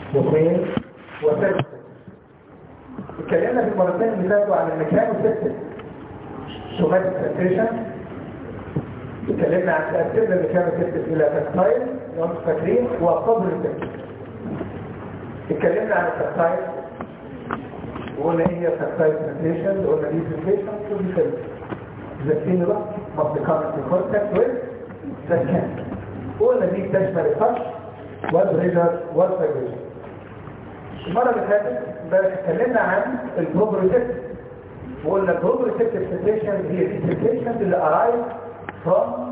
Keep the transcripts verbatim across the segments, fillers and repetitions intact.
واثنين وثلاثة. اتكلمنا في المرتين اللي فاتوا عن المكان والسيستم سوماتيك سنسيشن. اتكلمنا عن تأثير المكان والسيستم الى تكتايل وانتم فاكرين وقبل السيستم. اتكلمنا عن التكتايل وقلنا ايه هي التكتايل سنسيشن، وقلنا دي سنسيشن ودي سيلف. The stimulus must come into contact with the skin. قلنا دي تشمل التاتش والبريشر والفايبريشن. المرة اللي فاتت امبارح اتكلمنا عن البروبريسبتيف وقلنا البروبريسبتيف سنسيشن هي دي سنسيشن اللي ارايز فروم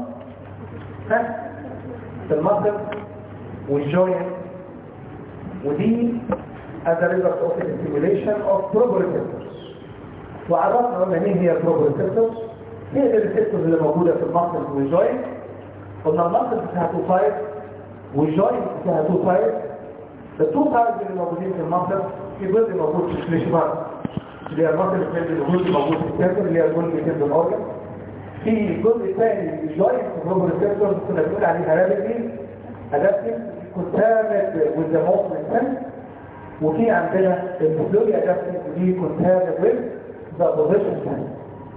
المصل والجوينت، ودي as a result of the stimulation of proprioceptors. وعرفنا قلنا مين هي البروبريسبتورز؟ هي الريسبتورز اللي موجوده في المصل والجوينت. قلنا المصل بتاعها تو فايف والجوينت بتاعها تو فايف. التو سايدز اللي موجودين في المصل في جزء موجود في الفليشبار اللي هي المصل اللي جزء موجود في الكبد اللي هي الجزء بتاع الاورجن. في جزء ثاني الجوينت بروبريسبتورز كنا بنقول عليه ارابيكلي ادابتيف كونتامد وذ ذا موفمنت، وفي عندنا الفلوري ادابتيف ودي كونتامد وذ ذا بوزيشن سنس.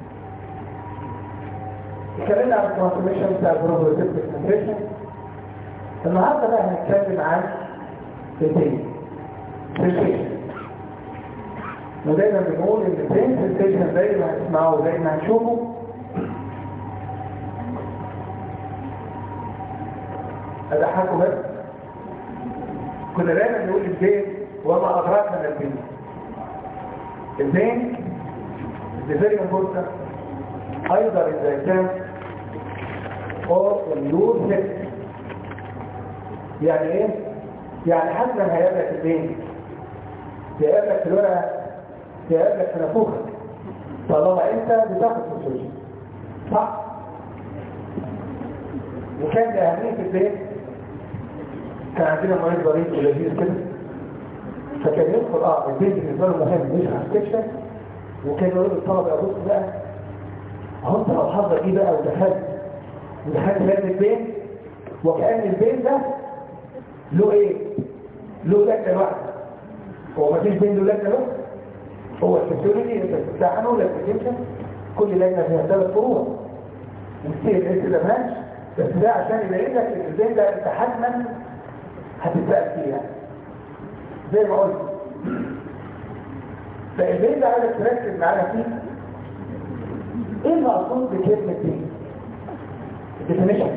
اتكلمنا عن الترانسميشن بتاع البروبريسبتيف سنسيشن. النهارده بقى هنتكلم عن البين سنسيشن. ودايما بنقول ان البين سنسيشن زي ما هنسمعه وزي ما هنشوفه اضحكوا بس كنا دايما نقول البين وما ادراك من البين. البين is very important either in the exam or in your head. يعني ايه؟ يعني حتما هيقابلك البين، هيقابلك في الورقه، هيقابلك في نافوخك طالما انت بتاخد سنسيشن صح؟ وكان اهميه البين كان عندنا مريض ضريب ولذيذ كده فكان يدخل اه البين بالنسبه له مهم مش هستكشف، وكان يقول للطلبه ابص بقى اهو انت لو حضر ايه بقى ودخلت ودخلت لازم البين وكأن البين ده له ايه؟ له لجنه لوحده. هو مفيش بين له لجنه له؟ هو الفسيولوجي انت بتمتحنه ولا بتمشي كل لجنه فيها ثلاث فروع وكتير انت ده ماشي، بس ده عشان يبين لك ان البين ده انت حتما هتتسال فيه يعني زي ما قلت. فالبين ده عايزك تركز معانا فيه. ايه المقصود بكلمه بين؟ الديفينيشن.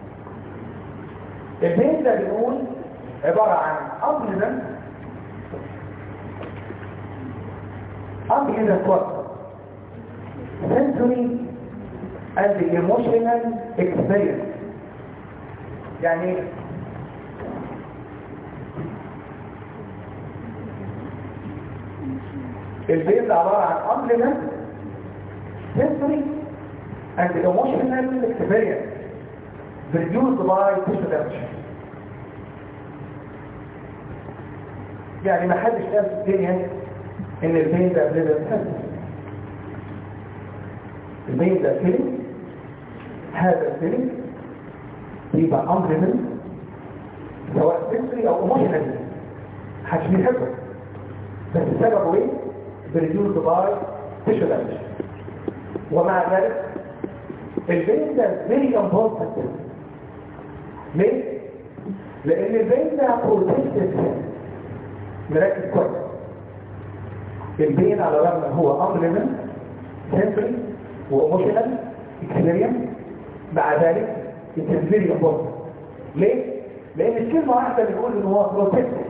البين ده بنقول عباره عن امبليمنت امبليمنت وات sensory and emotional experience. يعني ايه؟ البين ده عباره عن امبليمنت sensory and emotional experience produced by tissue damage. يعني ما حدش قال في الدنيا ان البين ده بليدر سنس. البين ده فيلم، هذا الفيلم يبقى امبليمنت سواء سنسري او ايموشنال محدش بيحبه، بس سببه ايه؟ بريديوس باي تيشو دامج. ومع ذلك البين ده فيري امبورتنت. ليه؟ لان البين ده بروتكتيف سنس. مركز كويس. البين على الرغم هو امبليمنت سنسري وايموشنال اكسبيرينس، مع ذلك it's very important. ليه؟ لان الكلمه واحده بنقول ان هو بروتكتيف.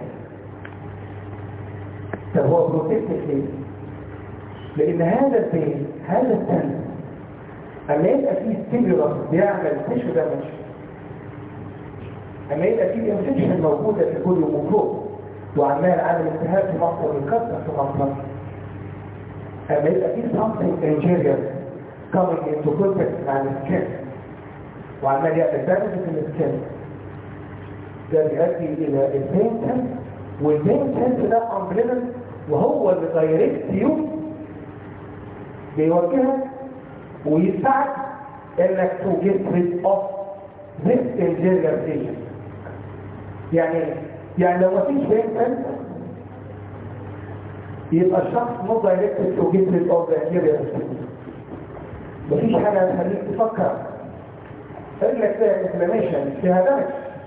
طب هو بروتكتيف ليه؟ لان هذا البين هذا السنس اما يبقى فيه ستيمولس بيعمل تيشو دامج، اما يبقى فيه انفكشن موجوده في كل ومفروض وعمال عامل التهاب في مصر ويكسر في مصر، اما يبقى فيه something injurious coming into contact مع السكين وعمال يعمل دامج في السكين، ده بيؤدي الى البين سنس. والبين سنس ده امبليمنت وهو اللي دايركت يو بيوجهك ويساعد انك to get rid of this injurious agent. يعني يعني لو مفيش بين يبقى الشخص not directed to get rid of the anterior segment. مفيش حاجة هتخليك تفكر رجلك فيها inflammation فيها دمج.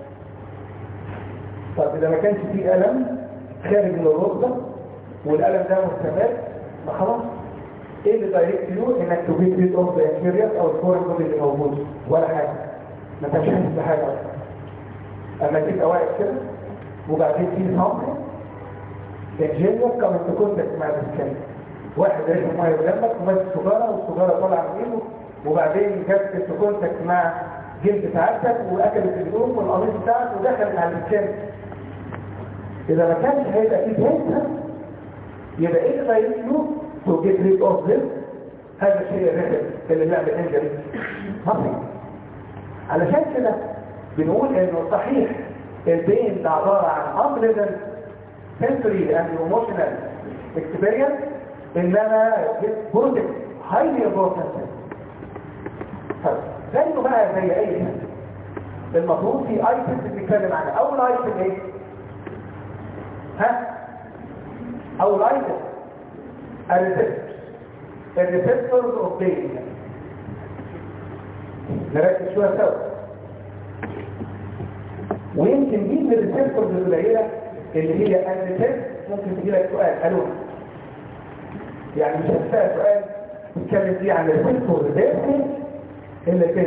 طب إذا ما كانش فيه ألم خارج من الركبة والألم ده مستمر ما خلاص ايه اللي دايركت يو انك تجيب ريد اوف ذا انفيريور او الفورن بودي اللي موجود ولا حاجه ما انتش حاسس بحاجه اصلا. اما تبقى واقف كده وبعدين في صمت الجينيوس كان انت كنت مع الاسكان واحد ريح ميه جنبك وماسك سجاره والسجاره طالعه من ايده وبعدين جت في كونتاكت مع جلد سعادتك واكلت الهدوم والقميص بتاعك ودخلت على الاسكان. اذا ما كانش هيبقى فيه بينسر يبقى ايه اللي دايركت يو to get rid of this. هذا الشيء الرحل اللي بيعمل انجري مصري. علشان كده بنقول انه صحيح البين ده عبارة عن unpleasant sensory and emotional experience انما protect highly important. طيب زيه بقى زي اي حاجة المفروض في ايتمز بنتكلم عنها. اول ايتم ايه؟ ها؟ اول ايتم الريسبتورز الريسبتورز اوف بين. نركز شويه سوا ويمكن دي من الريسبتورز القليله اللي هي الريسبتورز. ممكن تجي لك سؤال قالوا يعني مش هتسال سؤال تتكلم فيه عن الريسبتورز ده الا كده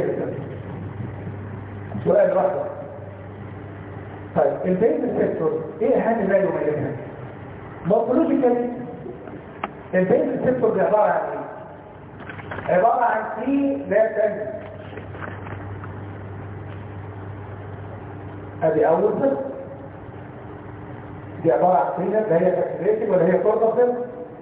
سؤال واحد. طيب البين ريسبتورز ايه اهم ما يميزها؟ مورفولوجيكالي البين ريسبتور دي عبارة عن ايه؟ عبارة عن تي ذات انجل. ادي اول صفر دي عبارة عن تي ذات. هي اكتريتد ولا هي كورتوفيل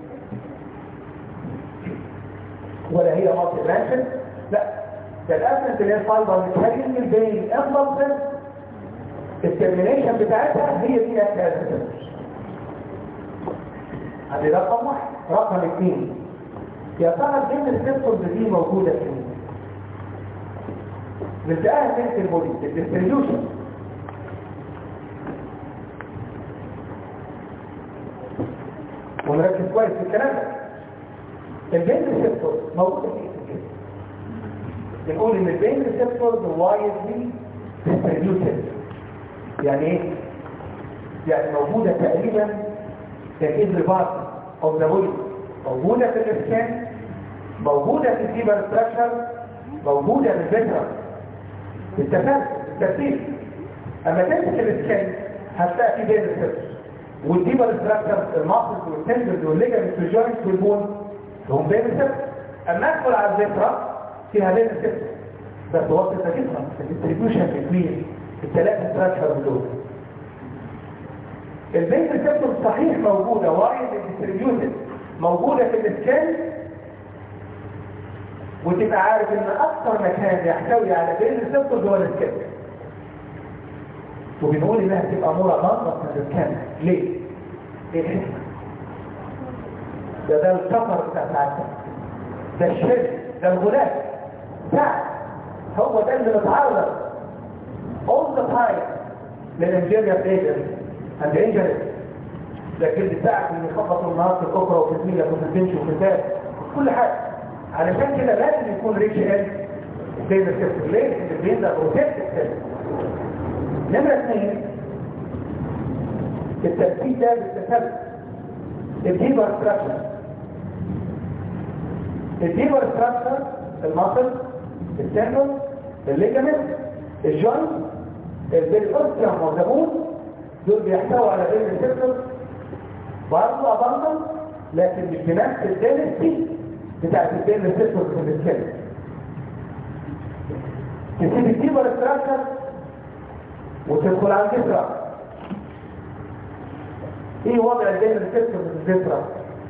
ولا هي مالتي برانشد؟ لا ده الاسنس اللي هي فايبر متهاجم البين افضل الترمينيشن بتاعتها هي دي الاسنس. ادي رقم واحد. رقم اثنين يا ترى البين ريسبتورز دي موجوده فين؟ بنلاقيها فين في البودي؟ الديستريبيوشن. ونركز كويس في الكلام ده. البين ريسبتورز موجوده فين؟ بنقول ان البين ريسبتورز وايدلي ديستريبيوتد. يعني ايه؟ يعني موجوده تقريبا في every part of the body. موجودة في الاسكان، موجودة في الديبر ستراكشر، موجودة في الفيترا في التفاعل الترتيب. اما تمسك الاسكان هتلاقي في بين ريسبتورز والديبر ستراكشر الماسلز والتندرز والليجامنتس والجوينتس والبون هم بين ريسبتورز. اما ادخل على الفيترا فيها بين ريسبتورز بس وسط الفيترا الديستريبيوشن بين الثلاث ستراكشر دول. البين ريسبتورز صحيح موجودة وايد ديستريبيوتد موجودة في الاسكان وتبقى عارف ان اكثر مكان يحتوي على بين ريسبتورز هو الاسكان. وبنقول انها تبقى مرغبة من الاسكان. ليه؟ ايه الحكمة؟ ده ده الكفر بتاع ساعتها، ده الشرك، ده الغلاف ساعة هو ده اللي متعرض all the time للانجيريا ايجنت and dangerous. لكن الساعة اللي يخبطوا النهار في الكفرة وفي الميلة وفي البنش وفي الباب كل حاجة. علشان كده لازم يكون ريتش ان بين السيستم. ليه؟ ان البين ده بروتكت السيستم. نمرة اثنين الترتيب ده بالتسلسل. الديبر ستراكشر الديبر ستراكشر الماسل التندون الليجامنت الجوينت البيريوستيوم والزبون دول بيحتووا على بين السيستم برضه أبنضل لكن مش بنفس الدنسي بتاعت البين ريسبتورز في السكن. تسيب الديبر ستراكشر وتدخل على الجسرة. ايه وضع البين ريسبتورز في الجسرة؟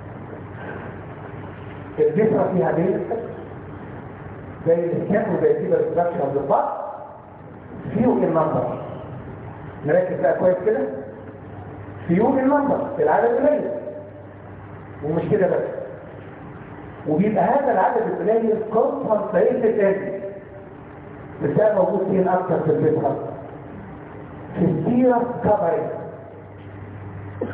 الجسرة فيها بين ريسبتورز زي السكن وزي الديبر ستراكشر بالضبط فيو المنظر. نركز بقى كويس كده. فيو المنظر في العدد قليل ومش كده بس. وبيبقى هذا العدد القليل كونسنتريتد انرجي بتلاقي موجود فين اكتر في الفيترا في السيرة كفرنج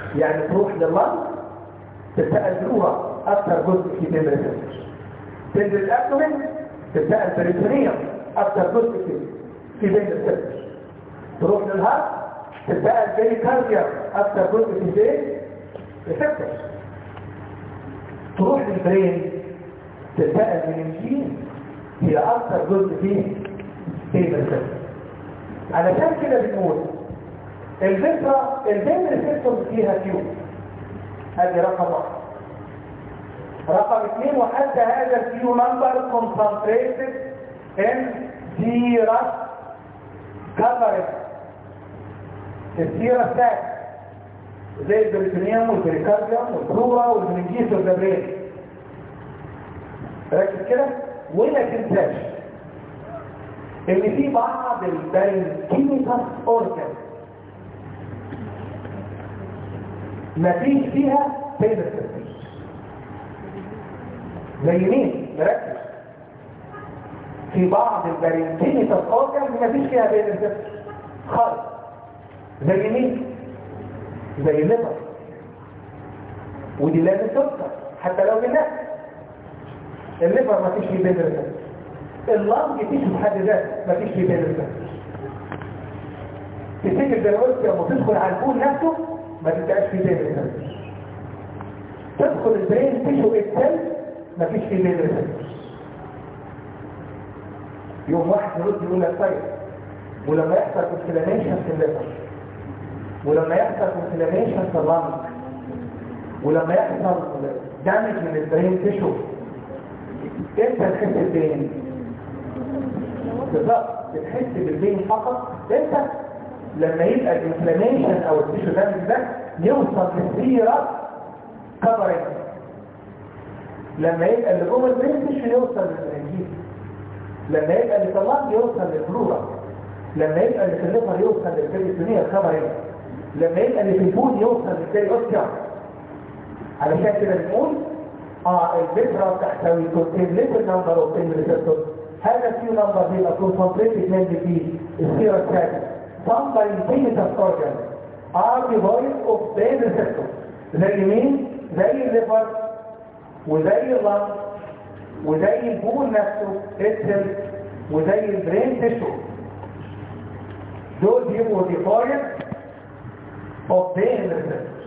يعني تروح لللنج تلتقى البلورا اكثر جزء في بين الريسبتورز، تنزل الابدومين تلتقى البريتونيوم اكثر جزء في في بين الريسبتورز، تروح للهارت تلتقى البريكارديوم اكثر جزء في بين الريسبتورز، تروح للبرين تلتقى المننجين هي اكثر جزء في بين الريسبتورز. علشان كده بنقول الفكرة البين ريسبتورز فيها كيو، هذه رقم واحد. رقم اثنين، وحتى هذا الكيو نمبر concentrated in سيرة كفرت السيرة ساك زي البريتونيوم والبريكارديوم والبلورا والمننجيس والبرين. ركز كده ولا تنساش ان في بعض البايوكيميكال اورجان مفيش فيها بين الريسبتورز. زي مين؟ مركز. في بعض البايوكيميكال اورجان مفيش فيها بين الريسبتورز خالص. زي مين؟ زي الليفر، ودي لازم تذكر حتى لو بالنفس. الليفر مفيش فيه بين الريسبتورز، اللنج فيش بحد ذاته مفيش فيه بين الريسبتورز. تفتكر دلوقتي لما تدخل على البول نفسه ما تبقاش فيه بين الريسبتورز. تدخل البرين تيشو اتسل ما فيش فيه بين الريسبتورز. يوم واحد يرد يقول لك طيب ولما يحصل انفلاميشن في الليفر، ولما يحصل انفلاميشن في اللنج، ولما يحصل دامج من البرين تيشو، امتى تحس بالبين؟ بالظبط بتحس بالبين فقط امتى؟ لما يبقى الانفلاميشن او التيشو دامج ده يوصل للسيرة كفرنج، لما يبقى اللي جوه البرين تيشو يوصل للمننجيز، لما يبقى اللي في اللنج يوصل للبلورا، لما يبقى اللي في الليفر يوصل للبريتونيوم كفرنج، لما يبقى اللي في البول يوصل للبريوستيوم. علشان كده بنقول اه الفكره تحتوي كونتين ليتل نمبر اوف بين ريسبتورز. هذا الكيو نمبر بيبقى كونسنتريتد من في السيرة الثانية. some parenchymatous organs are devoid of pain receptors. زي مين؟ زي الليفر وزي اللنج وزي البول نفسه اتسل وزي البرين تيشو، دول بيبقوا devoid of pain receptors.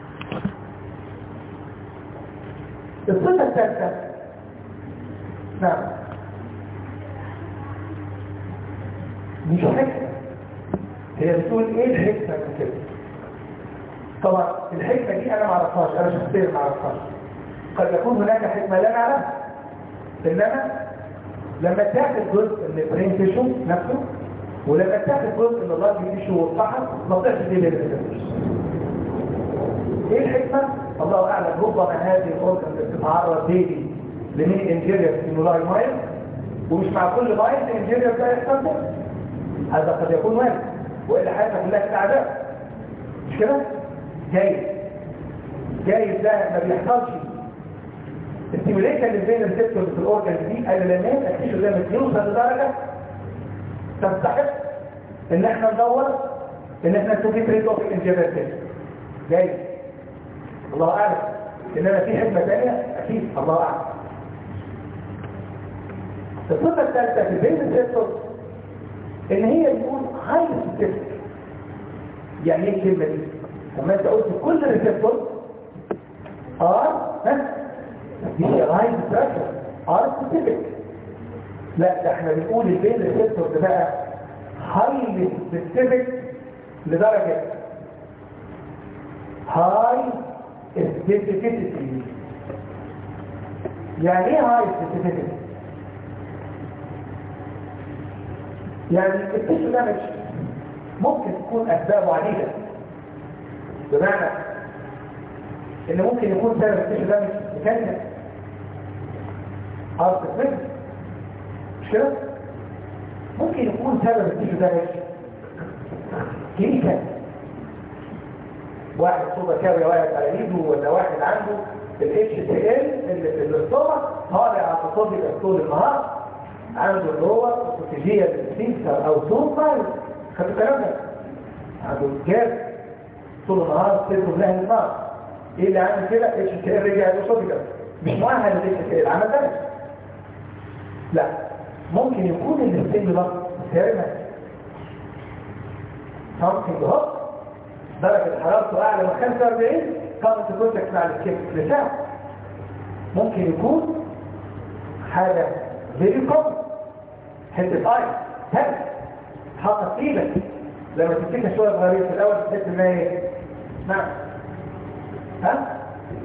الصفة الثالثة نعم مش حكمة، هي بتقول ايه الحكمة من كده؟ طبعا الحكمة دي انا معرفهاش، انا شخصيا معرفهاش. قد يكون هناك حكمة لا نعرفها، انما لما تاخد جزء من البرين تيشو نفسه ولما تاخد جزء من اللنج تيشو والفحص ما تقدرش تجيب الريسبتورز. ايه الحكمة؟ الله اعلم. ربما هذه الاورجن بتتعرض ديلي لمين انجيريا ستيمولاي مايل، ومش مع كل مايل الانجيريا ده يحصل، هذا قد يكون وارد، والا حياتها كلها كده عذاب، مش كده؟ جايز جايز ده ما بيحصلش الستيموليشن اللي بين الريسبتورز في الاورجن دي الا لما يبقى التيشو ده يوصل لدرجه تستحق ان احنا ندور ان احنا نشوف ريت اوف الانجيريا. جايز الله اعلم، انما في حكمه ثانيه اكيد الله اعلم. الصفه الثالثه في البين ريسبتورز ان هي بتكون هاي سبيسيفيك. يعني ايه الكلمه دي؟ لما انت قلت كل ريسبتور ار ها دي هاي ستراكشر ار سبيسيفيك، لا ده احنا بنقول البين ريسبتورز بقى هاي سبيسيفيك لدرجه هاي سبيسيفيسيتي. يعني ايه هاي سبيسيفيسيتي؟ يعني التيشو دامج ممكن تكون اسبابه عديده، بمعنى ان ممكن يكون سبب التيشو دامج ميكانيكال ارت سبيسيفيك، مش كده؟ ممكن يكون سبب التيشو دامج كيميكال، واحد صوبة كاوية واحد على ايده، ولا واحد عنده الاتش سي ال اللي في الاستومك طالع على تصدي طول النهار، عنده اللي هو استراتيجية للسينسر او سوبر، خدوا الكلام ده، عنده الجاز طول النهار تضرب لها النار. ايه اللي عامل كده؟ اتش تي ال رجع للاسوفيجاس، مش مؤهل للاتش تي ال، عمل ذلك. لا، ممكن يكون الاستيمولاس ثيرمال something hot، درجة حرارته أعلى من خمسة وأربعين، قامت الكونتاكت مع السكين لساعة. ممكن يكون حاجة فيري كومن، حتة آي هل حاطة في ايدك لما تمسكها شوية صغيرة في الأول تحس إنها إيه؟ نعم ها؟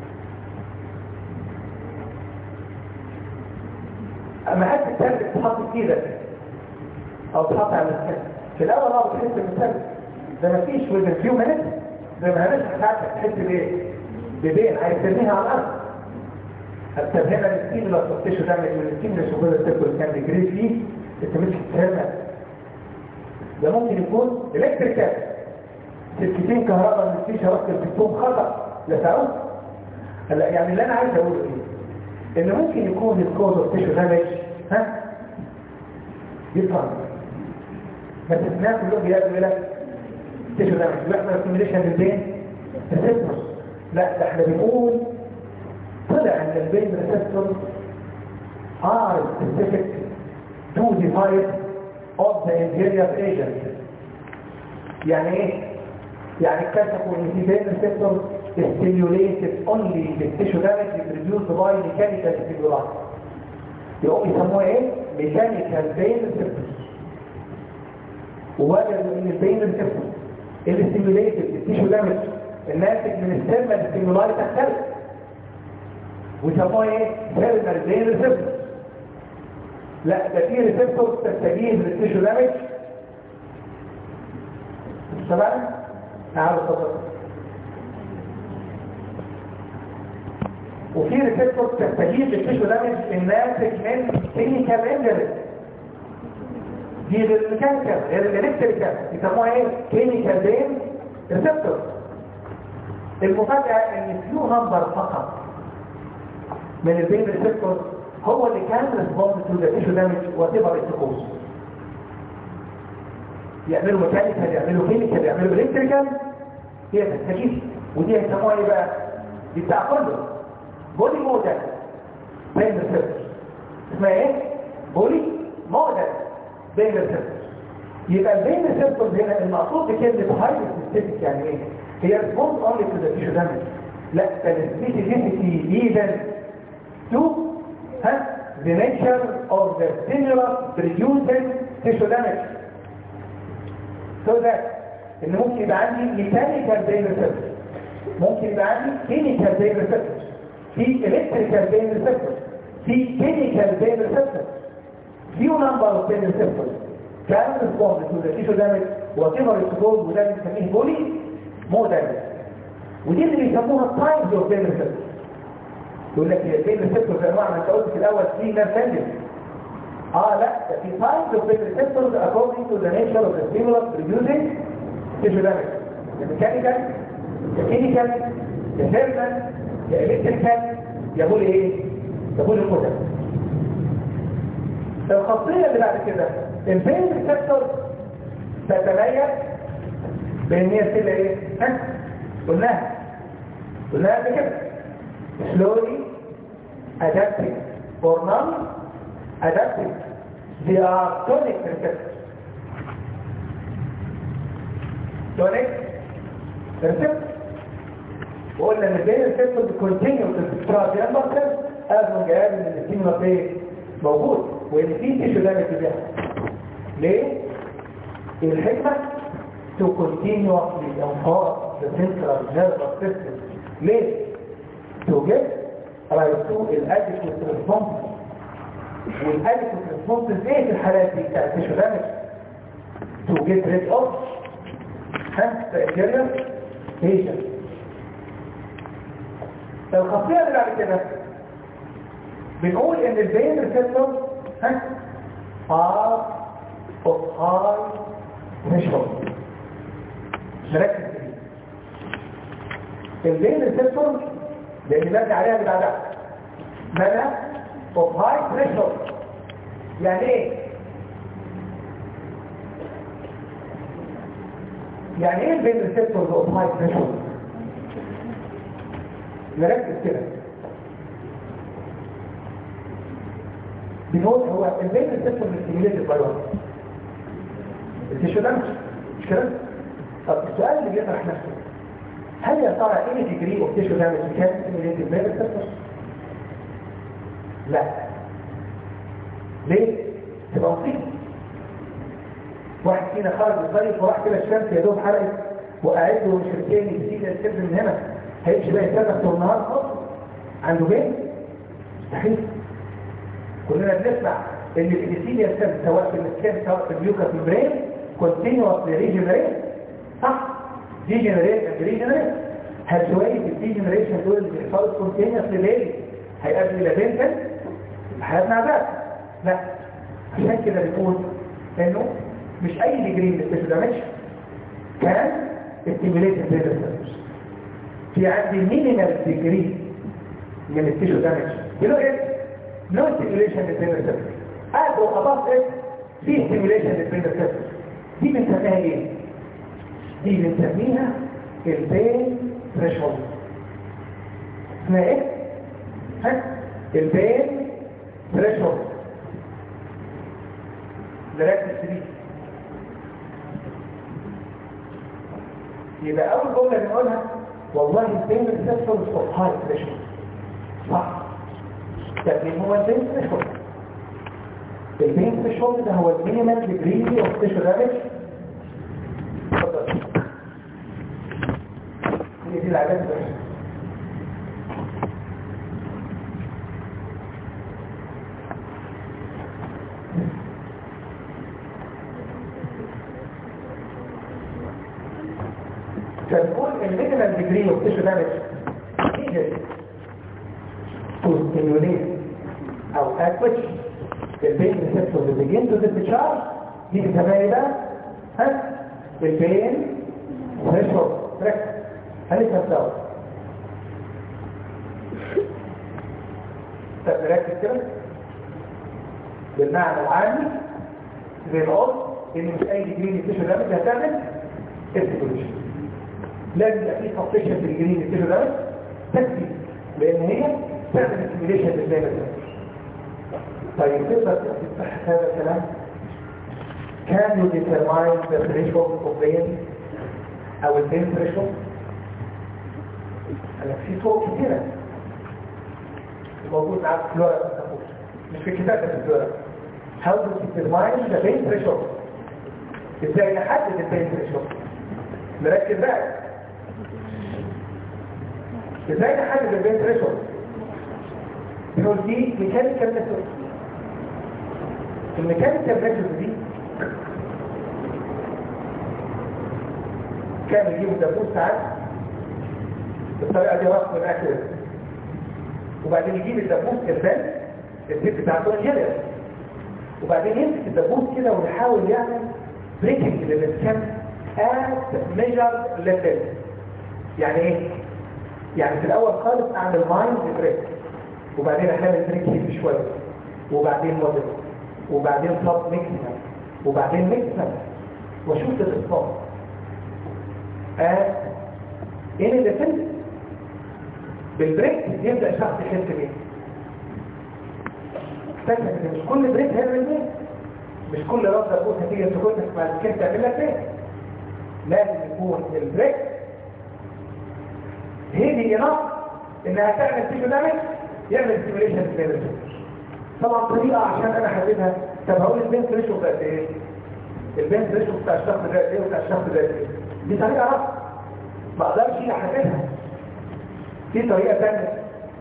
أما حتى الثلج تحط في ايدك أو تحط على السكين في الأول أو تحس بالثلج ده مفيش وذن فيو مينيت، زي ما هنشرح ساعتها تحس بايه؟ ببين عايز ترميها على الارض. طب هنا الستيم لو تفتشوا تعمل الستيم اللي شغال التكل كان بيجري فيه انت مش هتفهمها. ده ممكن يكون الكتريكال، سلكتين كهرباء من الفيشه وقت البيتوم خطا لسعود. هلا يعني اللي انا عايز اقوله ايه؟ ان ممكن يكون الكوز اوف تيشو دامج ها يفهم بس الناس كلهم بيقولوا لك تيشو دامج بيحصل ستيميليشن للبين ريسبتور. لا ده احنا بنقول طلع ان البين ريسبتور are specific to the type of the injurious agent. يعني ايه؟ يعني اكتشفوا ان في بين ريسبتور stimulated only the tissue damage produced by mechanical stimuli. يقوم يسموها ايه؟ mechanical pain receptors. ووجدوا ان البين ريسبتور اللي ستيميوليتد التيشو دامج الناتج من الثيرمال ستيمولاي تختلف ويسموها ايه؟ ثيرمال بين ريسبتور. لا ده في ريسبتور تستجيب للتيشو دامج. تمام؟ تعالوا اتفضلوا. وفي ريسبتور تستجيب للتيشو دامج الناتج من كلينيكال انجري. دي الميكانيكال الالكتريكال يسموها ايه؟ كيميكال بين ريسبتور. المفاجاه ان فيو نمبر فقط من البين ريسبتور هو اللي كان ريسبوند تو ذا تيشو دامج وات ايفر ات كوز. يعملوا ميكانيكال، يعملوا كيميكال، يعملوا الكتريكال، هي تستجيب. ودي هيسموها ايه بقى؟ دي بتاع كله بولي مودل بين ريسبتور. اسمها ايه؟ بولي مودل بين ريسبتور. يبقى البين ريسبتور هنا المقصود بكلمه هاي سبيسيفيك يعني ايه؟ هي ريسبونس اونلي تو ذا تيشو دامج. لا ده السبيسيفيتي ايفن تو ها the nature of the stimulus producing tissue damage. so that ان ممكن يبقى عندي mechanical pain receptor، ممكن يبقى عندي chemical pain receptor، في electrical pain receptor، في chemical pain receptor. few number of pain receptors can respond to the tissue damage whatever it's called، وده بنسميه بولي مودل. ودي اللي بيسموها types of pain receptors. يقول لك هي البين ريسبتور زي ما انت قلت في الاول في ناس ثانيه. اه لا ده في types of pain receptors according to the nature of the stimulus producing tissue damage. the mechanical، the chemical، the thermal، the electrical، يقول ايه؟ يقول القدر. الخاصيه اللي بعد كده البين ريسبتور تتميز بان هي كده ايه؟ ها؟ قلناها قلناها قبل كده slowly adapting or non-adapting. They are tonic receptors. tonic receptors. وقلنا ان البين ريسبتور بيكونتينيو في السترات ينبطل ازمه جهاز ان الستيمولاس ايه موجود وان في تيشو دامج بيحصل. ليه؟ الحكمه to continuously enforce the central nervous system. ليه؟ to get right to inadequate response. والadequate response ايه في الحالات دي بتاعت التيشو دامج؟ to get rid of ها the patient. الخاصيه اللي بعد كده بنقول ان البين ريسبتور ها are of high threshold. نركز فيه البين ريسبتور لان مبني عليها اللي بعدها منع of high threshold. يعني ايه؟ يعني ايه البين ريسبتورز اوف هاي ثريشولد؟ نركز كده. بنقول هو البين ريسبتور ستيميوليتد باي وات؟ التيشو دامج، مش كده؟ طب السؤال اللي بيطرح نفسه، هل يا ترى ايه ديجري اوف تيشو دامج كان ستيميوليتد بين ريسبتور؟ لا. ليه؟ تبقى مصيبه. واحد فينا خرج الصيف وراح كده الشمس يا دوب حرقت وقعد له شركين يسيب السد من هنا، هيمشي بقى يتنفس طول النهار خالص عنده بين؟ مستحيل. كلنا بنسمع ان الابيثيليال سيل سواء في السكان سواء في الميوكس ميمبرين كونتينوس ريجنريت، صح؟ ديجنريت اند ريجنريت. هل شويه الديجنريشن دول اللي بيحصلوا كونتينوس ليه هيؤدي الى بنتن؟ حياتنا عذاب. لا، عشان كده بنقول انه مش اي ديجري من التيشو دامج كان ستيميوليتد بين ريسبتورز. في عندي مينيمال ديجري من التيشو دامج بلو ايه؟ نو ستيميوليشن بين ريسبتورز. ادو اباف ايه؟ في ستيميوليشن بين ريسبتورز. دي بنسميها ايه؟ دي بنسميها البين ثريشولد. اسمها ايه؟ ها؟ البين ثريشولد. نركز فيه. يبقى اول جمله بنقولها والله البين ريسبتورز اوف هاي ثريشولد، صح؟ طب مين هو البين ثريشولد؟ البين ثريشولد ده هو المينيمال ديجري اوف تيشو دامج. اتفضل. هي دي العلامه بس. فنقول المينيمال ديجري اوف تيشو دامج needed to stimulate او at which the pain receptors begin to discharge. دي بنسميها ايه بقى؟ ها؟ البين ثريشولد. ركز. هنفهم سوا. طب نركز كده. بالمعنى العامي زي ما قلت ان مش اي ديجري من التيشو دامج هتعمل استيميوليشن. لازم يبقى في سبستيشن في الجرين التيشو دامج تكفي لان هي تعمل استيميوليشن للبين ريسبتور. طيب تقدر تصحح هذا الكلام؟ Can you determine the threshold of pain أو ال pain threshold؟ أنا في طرق كتيرة موجود معاك في الورق، مش في الكتاب بس في الورق. How to determine the pain threshold؟ إزاي نحدد ال pain threshold؟ نركز بقى. إزاي نحدد ال pain threshold؟ بنقول دي ميكانيكال ميثود. الميكانيكال ميثود دي كان يجيبوا دبوس ساعات بالطريقه دي رسم الاكل، وبعدين يجيب الدبوس البان الزيت بتاع الجلد، وبعدين يمسك الدبوس كده ويحاول يعمل بريكنج للسكان ات ميجر ليفل. يعني ايه؟ يعني في الاول خالص اعمل مايند بريك، وبعدين اعمل بريك هيك شويه، وبعدين موديل، وبعدين صوت ميكسر، وبعدين ميكسر، واشوف الاصطاد اه ايه اللي فهمت بالبريك يبدا الشخص يحس بيه. فاكر ان مش كل بريك هيعمل ايه، مش كل رده تكون هتيجي تكون مع السكين تعمل لك ايه. لازم يكون البريك هيدي انف انها تعمل تيشو دامج يعمل ستيميوليشن للبين. طبعا طريقه عشان انا احددها. طب هقول البين ثريشولد قد ايه؟ البين ثريشولد بتاع الشخص ده ايه وبتاع الشخص ده ايه؟ دي طريقه رفض ما اقدرش احددها. في طريقه ثانيه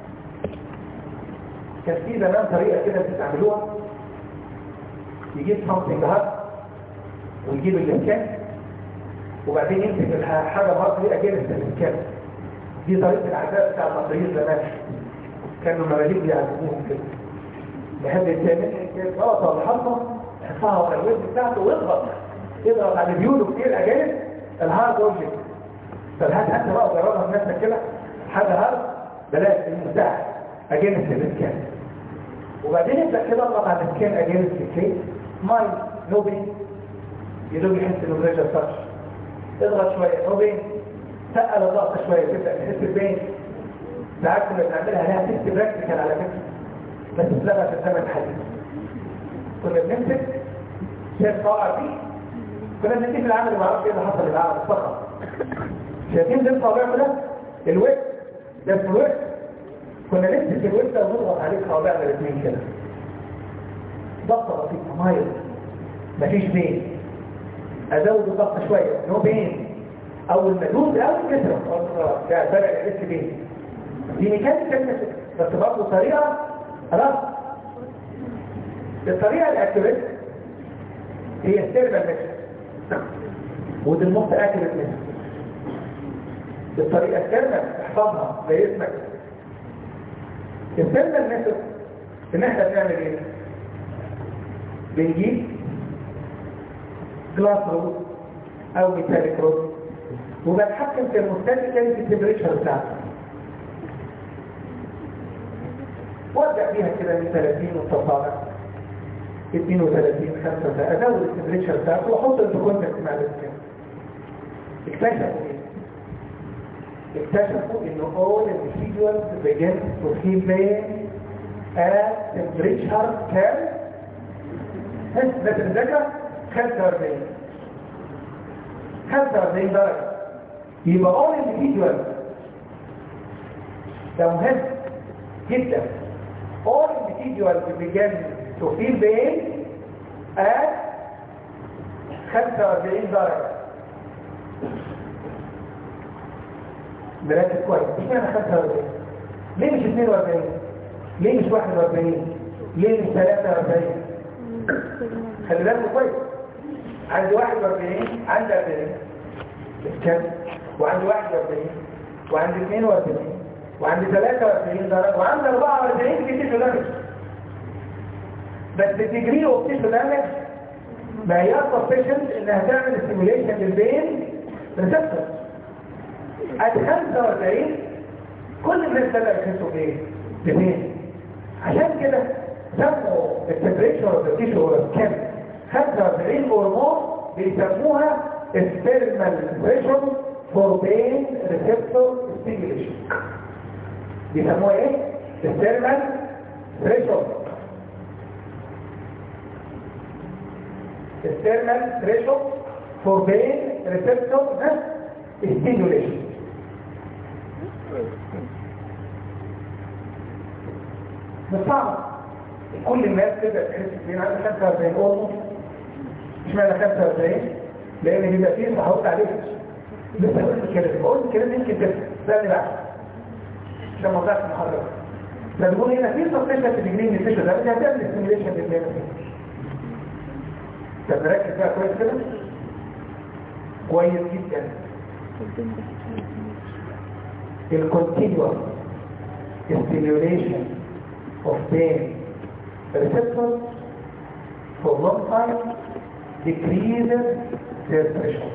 كان في زمان طريقه كده بتستعملوها، يجيب سامثينج هارد ويجيب الاسكان وبعدين يمسك الحاجه برضه دي اجيب الاسكان. دي طريقه العذاب بتاع المصريين زمان، كانوا المماليك بيعذبوهم كده. بحب التامين غلطه الحصه يحطها على الوزن بتاعته ويضغط يضغط على البيولو كتير اجانب الهارد اوبجكت. فالهات انت بقى جربها بنفسك كده، حاجه هارد بلاش المفتاح اجانب الاسكان، وبعدين يبدا كده اضغط على الاسكان اجانب الكيس ماي نوبي يدوب يحس انه بريشر تاتش. اضغط شويه نو بين، تقل الضغط شويه تبدا تحس ببين. ساعات كنا بنعملها لها تيست براكتيكال على فكره بس اتلغى في الزمن الحديث. كنا بنمسك شايف طالع فيه، كنا بنديه في العمل ما اعرفش ايه اللي حصل للعمل فقط. شايفين ده الصابع ده الويب ده اسمه الويب، كنا نمسك الويب ده ونضغط عليه صابعنا الاثنين كده، ضغطه بسيطه مايل مفيش بين، ازود الضغط شويه نو بين، اول ما ادوس قوي كسره ده بدا يحس بين. دي ميكانيكال بس برضه طريقه خلاص. الطريقه الاكيوريت هي السيرفال ميثود ودي الموست اكيوريت ميثود. الطريقه السيرفال احفظها زي اسمك. السيرفال ميثود ان احنا بنعمل ايه؟ بنجيب جلاس رود او ميتاليك رود وبتحكم في المستاتيكال في التمبريتشر بتاعته، وابدا بيها كده من ثلاثين وتصاعد اثنين وثلاثين خمسة، ازود التمبريتشر بتاعته واحط في كونتاكت مع السكين. اكتشفوا ايه؟ اكتشفوا انه all individuals begin to feel pain at temperature كام؟ بس الذكر خمسة وأربعين خمسة وأربعين درجة. يبقى all individuals ده مهم جدا. all individuals begin to feel pain at خمسة وأربعين درجة. مركز كويس، مش معنى خمسة وأربعين؟ ليه مش اثنين وأربعين؟ ليه مش واحد وأربعين؟ ليه مش ثلاثة وأربعين؟ خلي بالك كويس. عندي واحد وأربعين، عندي أربعين كم؟ وعندي واحد وأربعين وعندي اثنين وأربعين وعندي ثلاثة وأربعين درجة وعندي أربعة وأربعين في تيشو دامج. بس الديجري اوف تيشو دامج ما هي سفيشنت انها تعمل ستيميوليشن للبين ريسبتور. at خمسة وأربعين كل الناس بدأوا يحسوا بايه؟ ببين. عشان كده سموا التمبريتشر اوف ذا تيشو كام؟ خمسة وأربعين اور مور بيسموها thermal threshold for pain receptor stimulation. بيسموها ايه؟ thermal threshold. thermal threshold for pain receptor stimulation. مش صعب. كل الناس تبدأ تحس بين عندها خمسة وأربعين أورمو. مش معنى خمسة وأربعين لأن بيبقى فيه صحوط عليه. لسه قلت الكلام قلت الكلام يمكن تفهم سألني بعد عشان ما ضعت المحاضرة. فبيقول هنا في سبتيشن في الجنين الفيشر ده بدها تعمل استيميوليشن للبين. طب نركز بقى كويس كده كويس جدا. الكونتينيوس stimulation of pain receptors for long time decreases their threshold.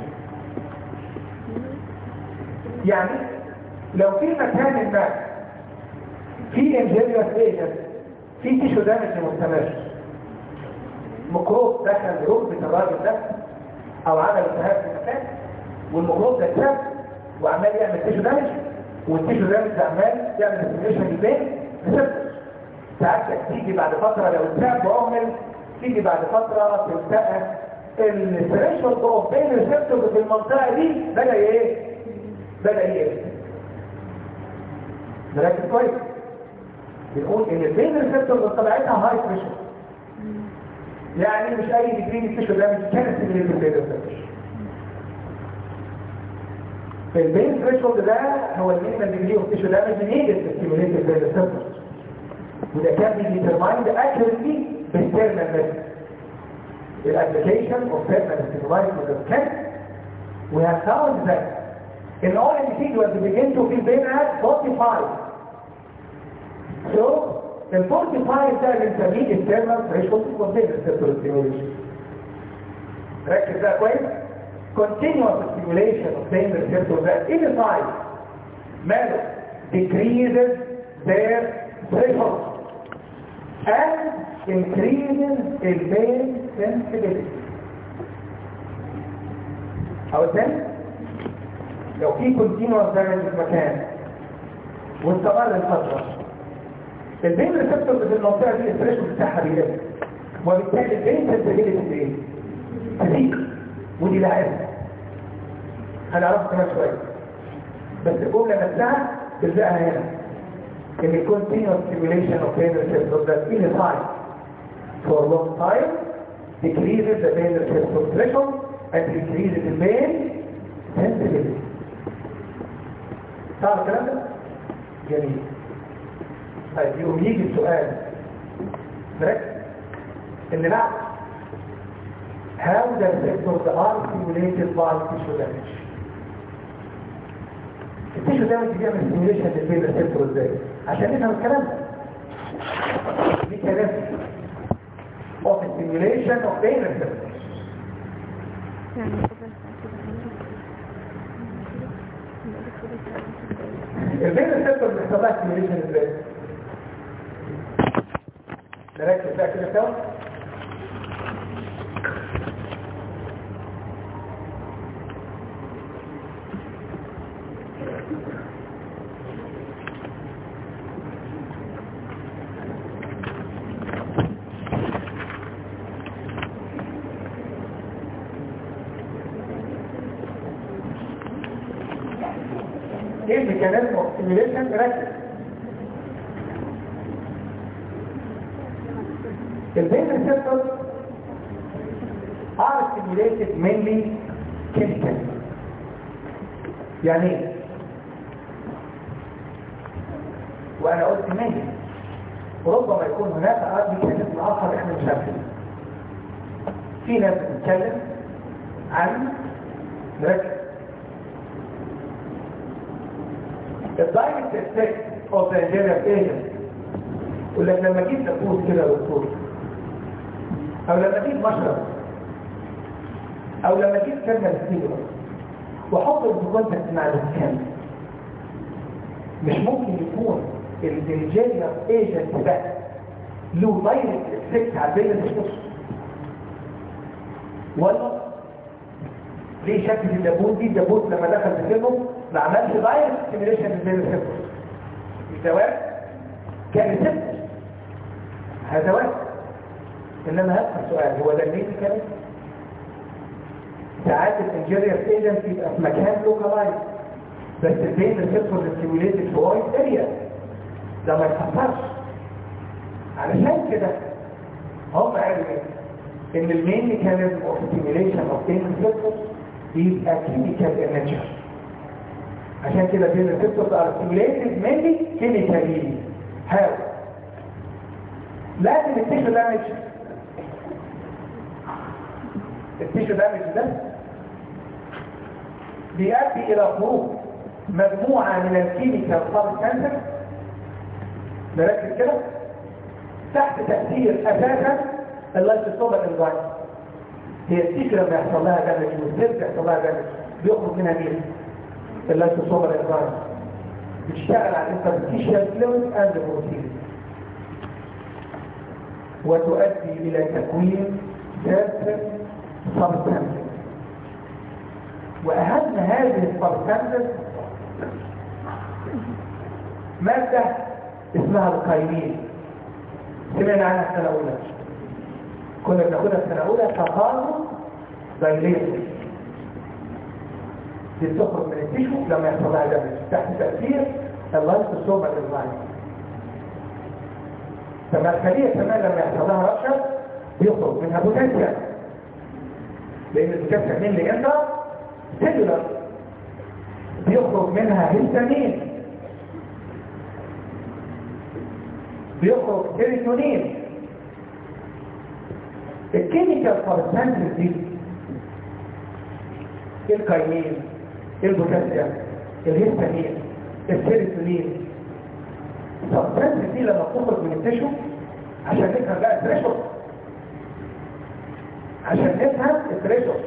يعني لو في مكان ما في injurious agent في تيشو دامج مستمر، ميكروب دخل ركبة الراجل ده او عمل التهاب في المكان والميكروب ده اتساب وعمال يعمل تيشو دامج والتيشو دامج ده عمال يعمل ستيميوليشن للبين ريسبتور. ساعات تيجي بعد فترة لو اتساب وعمل تيجي بعد فترة تلتقى الثريشولد اوف بين ريسبتور في المنطقة دي بدأ ايه؟ بدأ ايه؟ نركز كويس. بنقول ان البين ريسبتور طلعتها هاي ثريشولد. يعني مش اي ديجري التيشو دامج كانت ستيميوليت البين ريسبتور. البين ثريشولد ده هو المينيمال ديجري اوف تيشو دامج نيدد ستيميوليت البين ريسبتور. وده كان بيجي ديترمايند اكيوريتلي بالثيرمال ميثود. الابليكيشن اوف ثيرمال ستيمولاي with the we have found that in all individuals begin to feel pain at forty-five. So the forty-five ده بنسميه الثيرمال ثريشولد اوف بين ريسبتور ستيميوليشن. ركز بقى كويس. continuous stimulation of pain receptors that inside matter decreases their threshold and increases the pain sensitivity. أو then لو في كونتينوس دامج في مكان واستمر الفتره، البين ريسبتورز في المنطقه دي الثريشولد بتاعها بيقل، وبالتالي البين سنسيتيفيتي ايه؟ تزيد، ودي لها اسم هنعرفها كمان شويه. بس الجمله نفسها تلزقها هنا ان continuous stimulation of pain receptors that in a time for a long time decreases the pain receptor threshold and increases the pain sensitivity. صعب الكلام ده؟ جميل. طيب يقوم يجي السؤال مركز اللي بعد how the receptors are stimulated by tissue damage. التيشو دامج بيعمل ستيميوليشن للبين ريسبتور ازاي؟ عشان نفهم الكلام ده. دي كلام of stimulation of pain receptors. البين ريسبتور بيحصل لها ستيميوليشن ازاي؟ نركز بقى كده سوا. ايه الميكانيزم اوف ستيميوليشن؟ ركز. البين ريسبتورز are stimulated mainly chemically. يعني ايه؟ وانا قلت mainly، وربما يكون هناك ميكانيزم اخر احنا مش عارفينه. في ناس بتتكلم عن ركز الدايركت افكت اوف ذا انجينير ايجنت. يقول لك لما اجيب نفوس كده يا دكتور، او لما اجيب مشرب، او لما اجيب كلمه ستيرو واحط الكونتاكت مع الكلمه، مش ممكن يكون الانجينير ايجنت ده له دايركت افكت على البين ريسبتورز؟ ولا ليه شكل الدبوس دي؟ الدبوس لما دخل في جسمه ما عملش دايركت ستيميوليشن للبين ريسبتورز. الزواج كان ريسبتور هذا واحد. انما هذا السؤال هو ده المين كان ساعات الانجيرير ايجنت يبقى في مكان لوكالايز، بس البين ريسبتورز ستيميوليتد في وايد اريا ده ما يتحصلش. علشان كده هم قالوا ايه؟ ان المين ميكانيزم اوف ستيميوليشن اوف بين ريسبتورز يبقى كيميكال انرجي. عشان كده بين الريسبتورز ار ستيميوليتد مينلي كيميكالي. هاو لازم التيشو دامج التيشو دامج ده بيؤدي الى خروج مجموعه من الكيميكال سبستانسز، نركز كده، تحت تاثير اساسا اللايسوسومال انزيم. هي التيشو لما يحصل لها دامج والسيل يحصل لها دامج بيخرج منها مين؟ اللايسوسومال انزيم بتشتغل على الانترستيشال فلويد اند بروتين، وتؤدي الى تكوين ذات سبستانسز. واهم هذه السبستانسز ماده اسمها القايمين. سمعنا عنها السنه الاولى، كنا بناخدها السنه الاولى تقارب دايليتد. دي بتخرج من التيشو لما يحصل لها دمج تحت تاثير اللايسوسومال انزيم. لما الخليه كمان لما يحصل لها رشح بيخرج منها بوتنسيال، لان البوتنسيال مين اللي انترا سيلولار، بيخرج منها هيستامين، بيخرج سيروتونين. الكيميكال سبستانسز دي الكاينين، البوتنسيال، الهيستامين، السيروتونين، السبستانسز دي لما بتخرج من التشو عشان نفهم بقى الثريشولد، عشان نفهم الثريشولد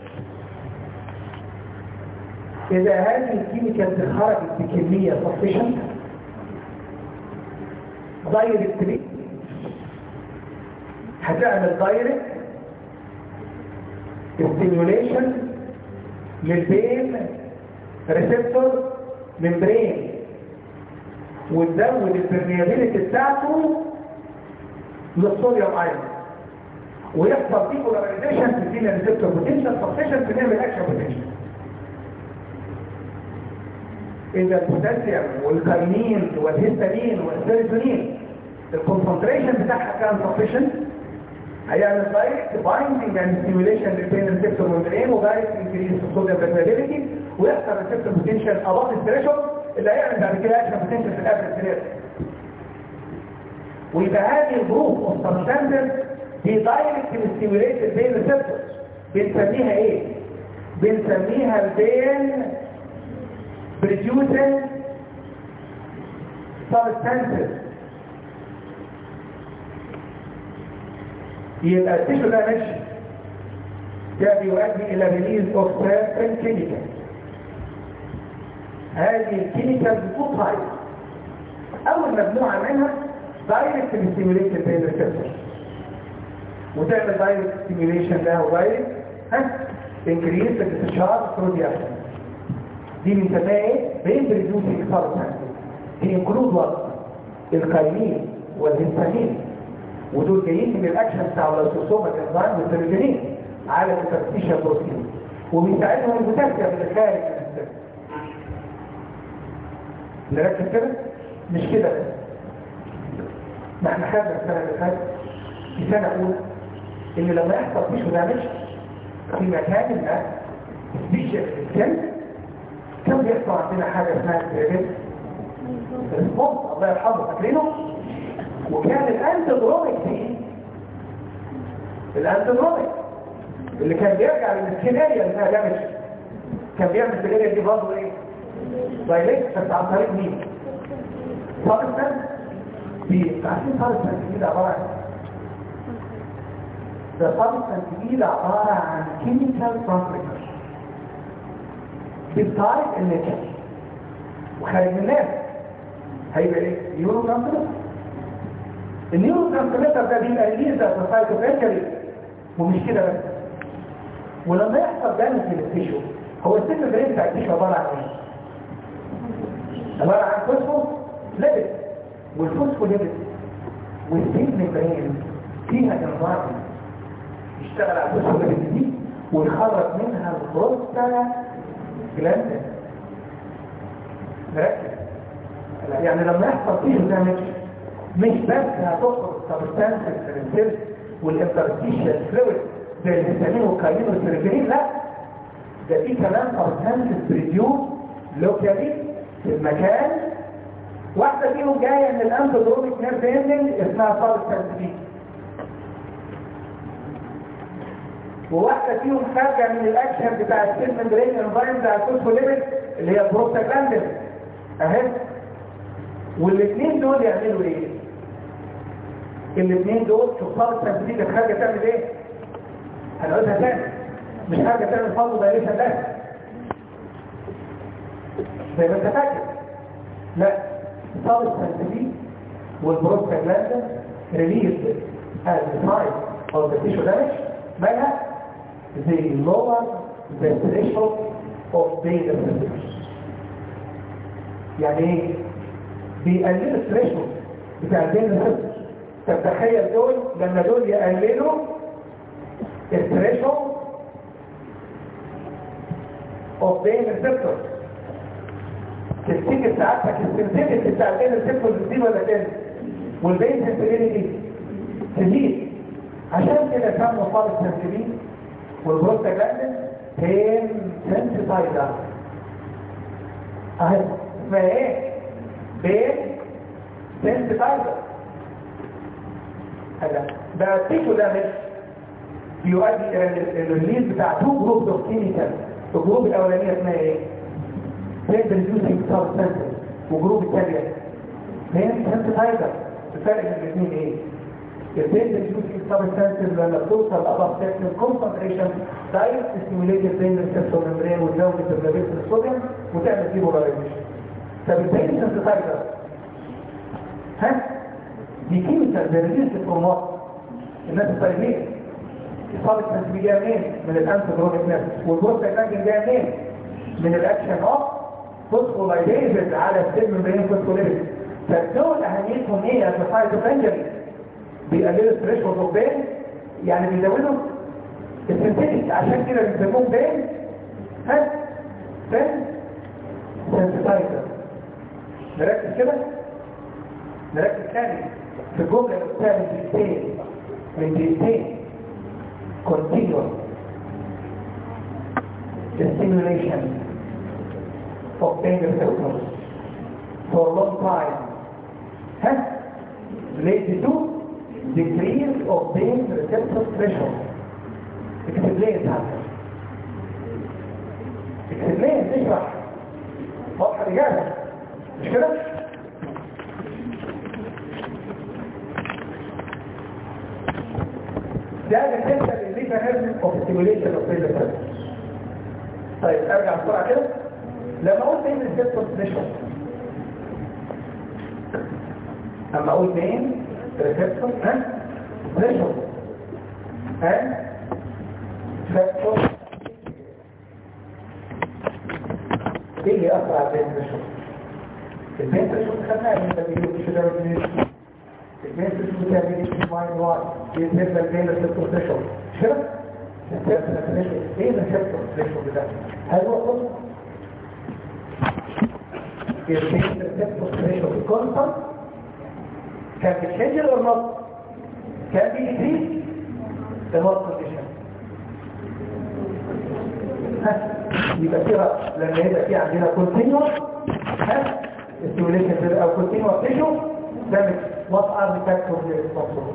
إذا هذه الكيميكال خرجت بكمية sufficient دايركت هتعمل دايركت ستيميوليشن للبين ريسبتور ممبرين وتزود البرميابيليتي بتاعته للصوديوم ايون، ويحصل فيه بولاريزيشن تدينا ريسبتور بوتنشال سبستيشن بنعمل اكشن بوتنشال. اذا البوتاسيوم والكاينين والهيستامين والسيروتونين الكونسنتريشن بتاعها كان سفيشنت، هيعمل دايركت بايندنج اند ستيميوليشن للبين ريسبتور ممبرين ودايركت انكريز في الصوديوم برميابيليتي، ويحصل ريسبتور بوتنشال اباف الثريشولد اللي هيعمل بعد كده اكشن بوتنشال في الافرج ثلاثة. ويبقى هذه الجروب اوف سبستانسز دي دايركت ستيميوليت البين ريسبتور. بنسميها ايه؟ بنسميها البين بريديوسنج سبستانسز. يبقى التيشو ده ماشي، ده بيؤدي الى ريليز اوف سيرتن كيميكال. هذه الكيميكال بتطلع اول مجموعه منها دايركت ستيميوليت البين ريسبتور، وتعمل دايركت ستيميوليشن ده ودايركت ها انكريز الاستشعار الصوديوم. دي بنسميها ايه؟ بين بريديوسنج سبستانسز. دي انكلود وات الكاينين والهيستامين، ودول جايين من الاكشن بتاع اللايسوسوم الانزيم والسيروتونين على تفتيش البروتين، وبيساعدهم البوتاسيوم اللي خارج من الجسم. نركز كده؟ مش كده بس. ما احنا خدنا السنه اللي فاتت في سنه اولى ان لما يحصل تيشو دامج في مكان ما سبيشال سكن كان بيحصل عندنا حاجه اسمها ستريبيت ريسبونس، الله يرحمه، فاكرينه؟ وكان الانتدروميك دي الانتدروميك اللي كان بيرجع للسكين اريا اللي فيها دامج، كان بيعمل في الاريا دي برضه ايه؟ دايليت، بس عن طريق مين؟ سبستانس. دي عارفين سبستانس دي عباره عن ده سبستانس دي عباره عن كيميكال ترانسميتر بيبتايد النيتشر، وخارج من الناس هيبقى ايه؟ نيورو ترانسميتر. النيورو ترانسميتر ده بيبقى ريليز ذات سايتوكينيكالي، ومش كده بس. ولما يحصل دامج للتيشو، هو السيل برين بتاع التيشو عباره عن ايه؟ عباره عن فوسفو ليبيد، والفوسفو ليبيد والسيل ممبرين فيها انزيم يشتغل على الفوسفو ليبيد دي ويخرج منها البروستا جلاندين. ركز، يعني لما يحصل تيشو دامج مش بس هتخرج السبستانسز من السيل والانترستيشال فلويد زي الهيستامين والكاينين والسيروتونين، لا، ده في كمان سبستانسز بريديوس لوكالي في المكان. واحده فيهم جايه من الانتدروميك نيرف اندنج اسمها سبستانس بي، وواحده فيهم خارجه من الاكشن بتاع السيل ممبرين انزيم بتاع الفوسفوليبيد اللي هي البروستاجلاندين اهي. والاثنين دول يعملوا ايه؟ الاثنين دول شوف سبستانس بي اللي خارجه تعمل ايه؟ هنقولها تاني، مش حاجه تعمل فاضل دايريشن بس زي ما انت فاكر، لا، سبستانس بي والبروستاجلاندين ريليز at the time of the tissue damage مالها they lower the threshold of beta receptors. يعني ايه؟ بيقللوا الثريشولد بتاع البين ريسبتور. طب تخيل دول لما دول يقللوا الثريشولد اوف بين ريسبتور، تفتكر ساعتك السنسيتيفيتي بتاع البين ريسبتور بتزيد ولا تقل؟ والبين سنسيتيفيتي تزيد. عشان كده سموا صار السنسيتيفيتي والبروستاجلاندين بين سنسيتايزر. اهي اسمها ايه؟ بين سنسيتايزر. هذا ده التيشو ده مش بيؤدي الى الريليز بتاع تو جروب اوف كيميكال. الجروب الاولانيه اسمها ايه؟ بين ريديوسينج سبستانسز، والجروب الثانيه بين سنسيتايزر. الفرق بين الاثنين ايه؟ البين ريديوسينج سبستانسز لما بتوصل لاباف سيرتن كونسنتريشن دايركت ستيميوليت البين ريسبتور ممبرين وتزود البلازيت الصوديوم وتعمل فيه بولاريزيشن. طب البين سنسيتايزر ها دي كيميكال ريليز فروم الناس الطيبين. السبستانس دي جايه منين؟ من الانتيدروميك نيرف، والبروستاجلاندين جايه منين؟ من الاكشن اوف فوسفولايبيز على السيل ممبرين فوسفوليبيد. فدول اهميتهم ايه يا سايت اوف انجري؟ بيقللوا الثريشولد اوف بين، يعني بيزودوا السنسيتيك، عشان كده بيسموهم بين ها بين سنسيتايزر. نركز كده، نركز تاني في الجمله اللي قلتها من دقيقتين من دقيقتين continuous stimulation of pain receptors for a long time has led to decrease of pain receptor threshold. Explain هذا. Explain تشرح. واضحة الإجابة مش كده؟ ده بالنسبة للميكانيزم اوف ستيميوليشن اوف pain receptors. طيب ارجع بسرعة كده. لما اقول pain receptor threshold، اما اقول pain receptor ها threshold ها factor ايه اللي اثر على البين threshold؟ البين threshold خدناها من تبديل الشجرة الجنسية. البين threshold تعمل ايه ماين واي بالنسبة للبين receptor threshold مش كده؟ ايه الريسبتور threshold ده؟ هل هو قصة؟ البين receptor threshold constant can be changed or not? can be increased the whole condition. يبقى فيها لما يبقى في عندنا continuous stimulation او continuous tissue damage. what are the factors responsible?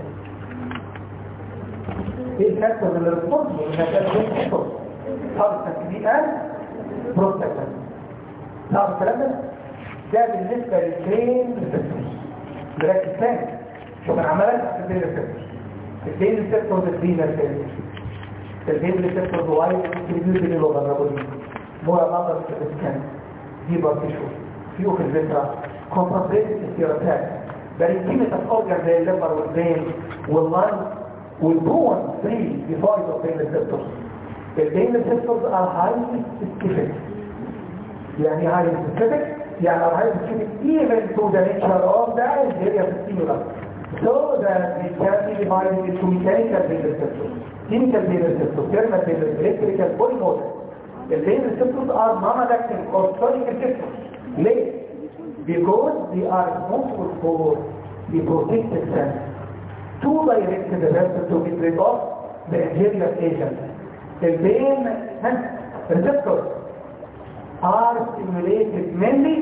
ايه الفاكتورز اللي responsible انها تعمل تحصل؟ substance دي and prostaglandin. تعرف الكلام ده؟ ده بالنسبه للبين ريسبتورز. نركز تاني شوف انا عمال اشرح في البين ريسبتورز. البين ريسبتورز البين ريسبتورز البين ريسبتورز وايد ديستريبيوتد للوبرابولين مور نمبر في السكان ديبر تيشو فيو في الفيترا كونسنتريتد ستيروتاك بريكيمة اورجان زي الليفر والبين واللانج والبون فري ديفايد اوف بين ريسبتورز. البين ريسبتورز ار هايلي سبيسيفيك. يعني هايلي سبيسيفيك يعني ار هايلي سبيسيفيك even to the nature of the area of the stimulus, so that they can be divided into mechanical pain receptors, chemical pain receptors, thermal pain receptors, electrical, polymotor. The pain receptors are non-adaptive or sonic receptors. Late. Because they are responsible for the protective sense to direct the receptor to get rid of the injurious agent. The pain receptors are stimulated mainly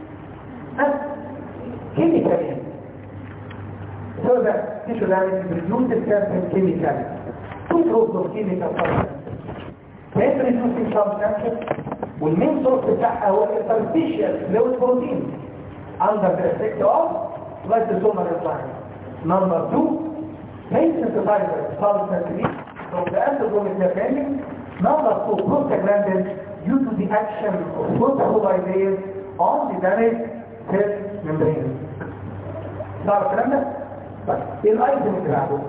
chemically, so that tissue damage reduces certain chemicals. Two groups of chemical substances. Pain reducing substances والmain source بتاعها هو interstitial fluid protein under the effect of lysosomal enzyme. Number two, pain sensitizer substances from the endosomic mechanism. Number two, prostaglandin due to the action of phospholipase on the damaged cell membrane. صار الكلام ده؟ طيب ايه الايتم اللي بعده؟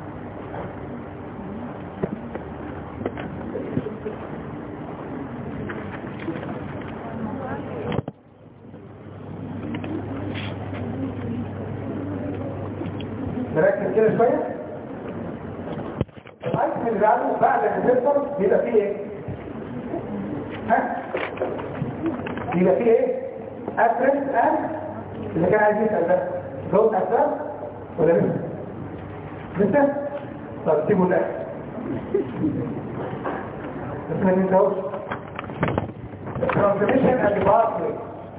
نركز كده شويه. الايتم اللي بعده بعد الريسبتور بيبقى فيه ايه؟ ها؟ بيبقى فيه ايه؟ افرنت ان اللي كان عايز يسال ده جاوب اسال ولا لسه؟ لسه؟ طب سيبوا ده بس ما ننساوش الترانسميشن اند باثوي.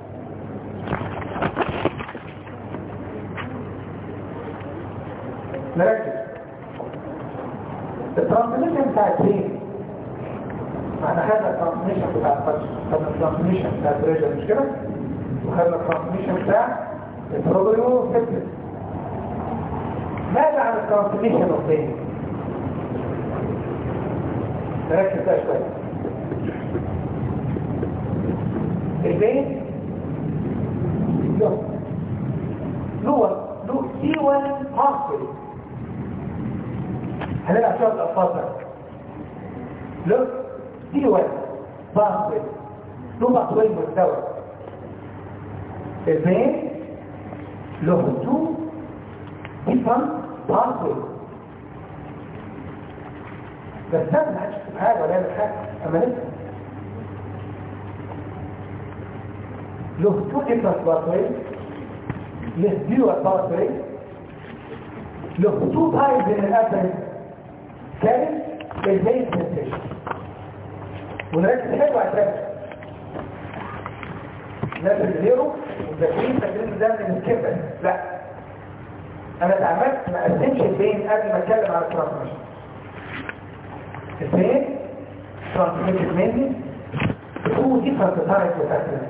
نركز الترانسميشن بتاع التين. احنا خدنا الترانسميشن بتاع الفرش، خدنا الترانسميشن بتاع الريجر مش كده؟ وخدنا الترانسميشن بتاع البروبيو سيبتس. ماذا عن الترانسميشن الثاني؟ نركز ده شويه. البين له له له سي واحد هاسبري. هنلعب شويه الالفاظ ده. له سي واحد هاسبري له باثوي مستوى البين له تو different pathways. بس ده ما حدش يكتب حاجه ولا يعمل حاجه اما لسه له تو different pathways، له dual pathways، له تو تايبس من الابرز كان البين سنسيشن. ونركز حلو على الثالث نفس الزيرو وذاكرين تكليم ده من الكبر. لا انا اتعمدت ما اقسمش البين قبل ما اتكلم على الترانسميشن. البين ترانسميشن مني تو ديفرنت تايبس اوف اكتيفيتي.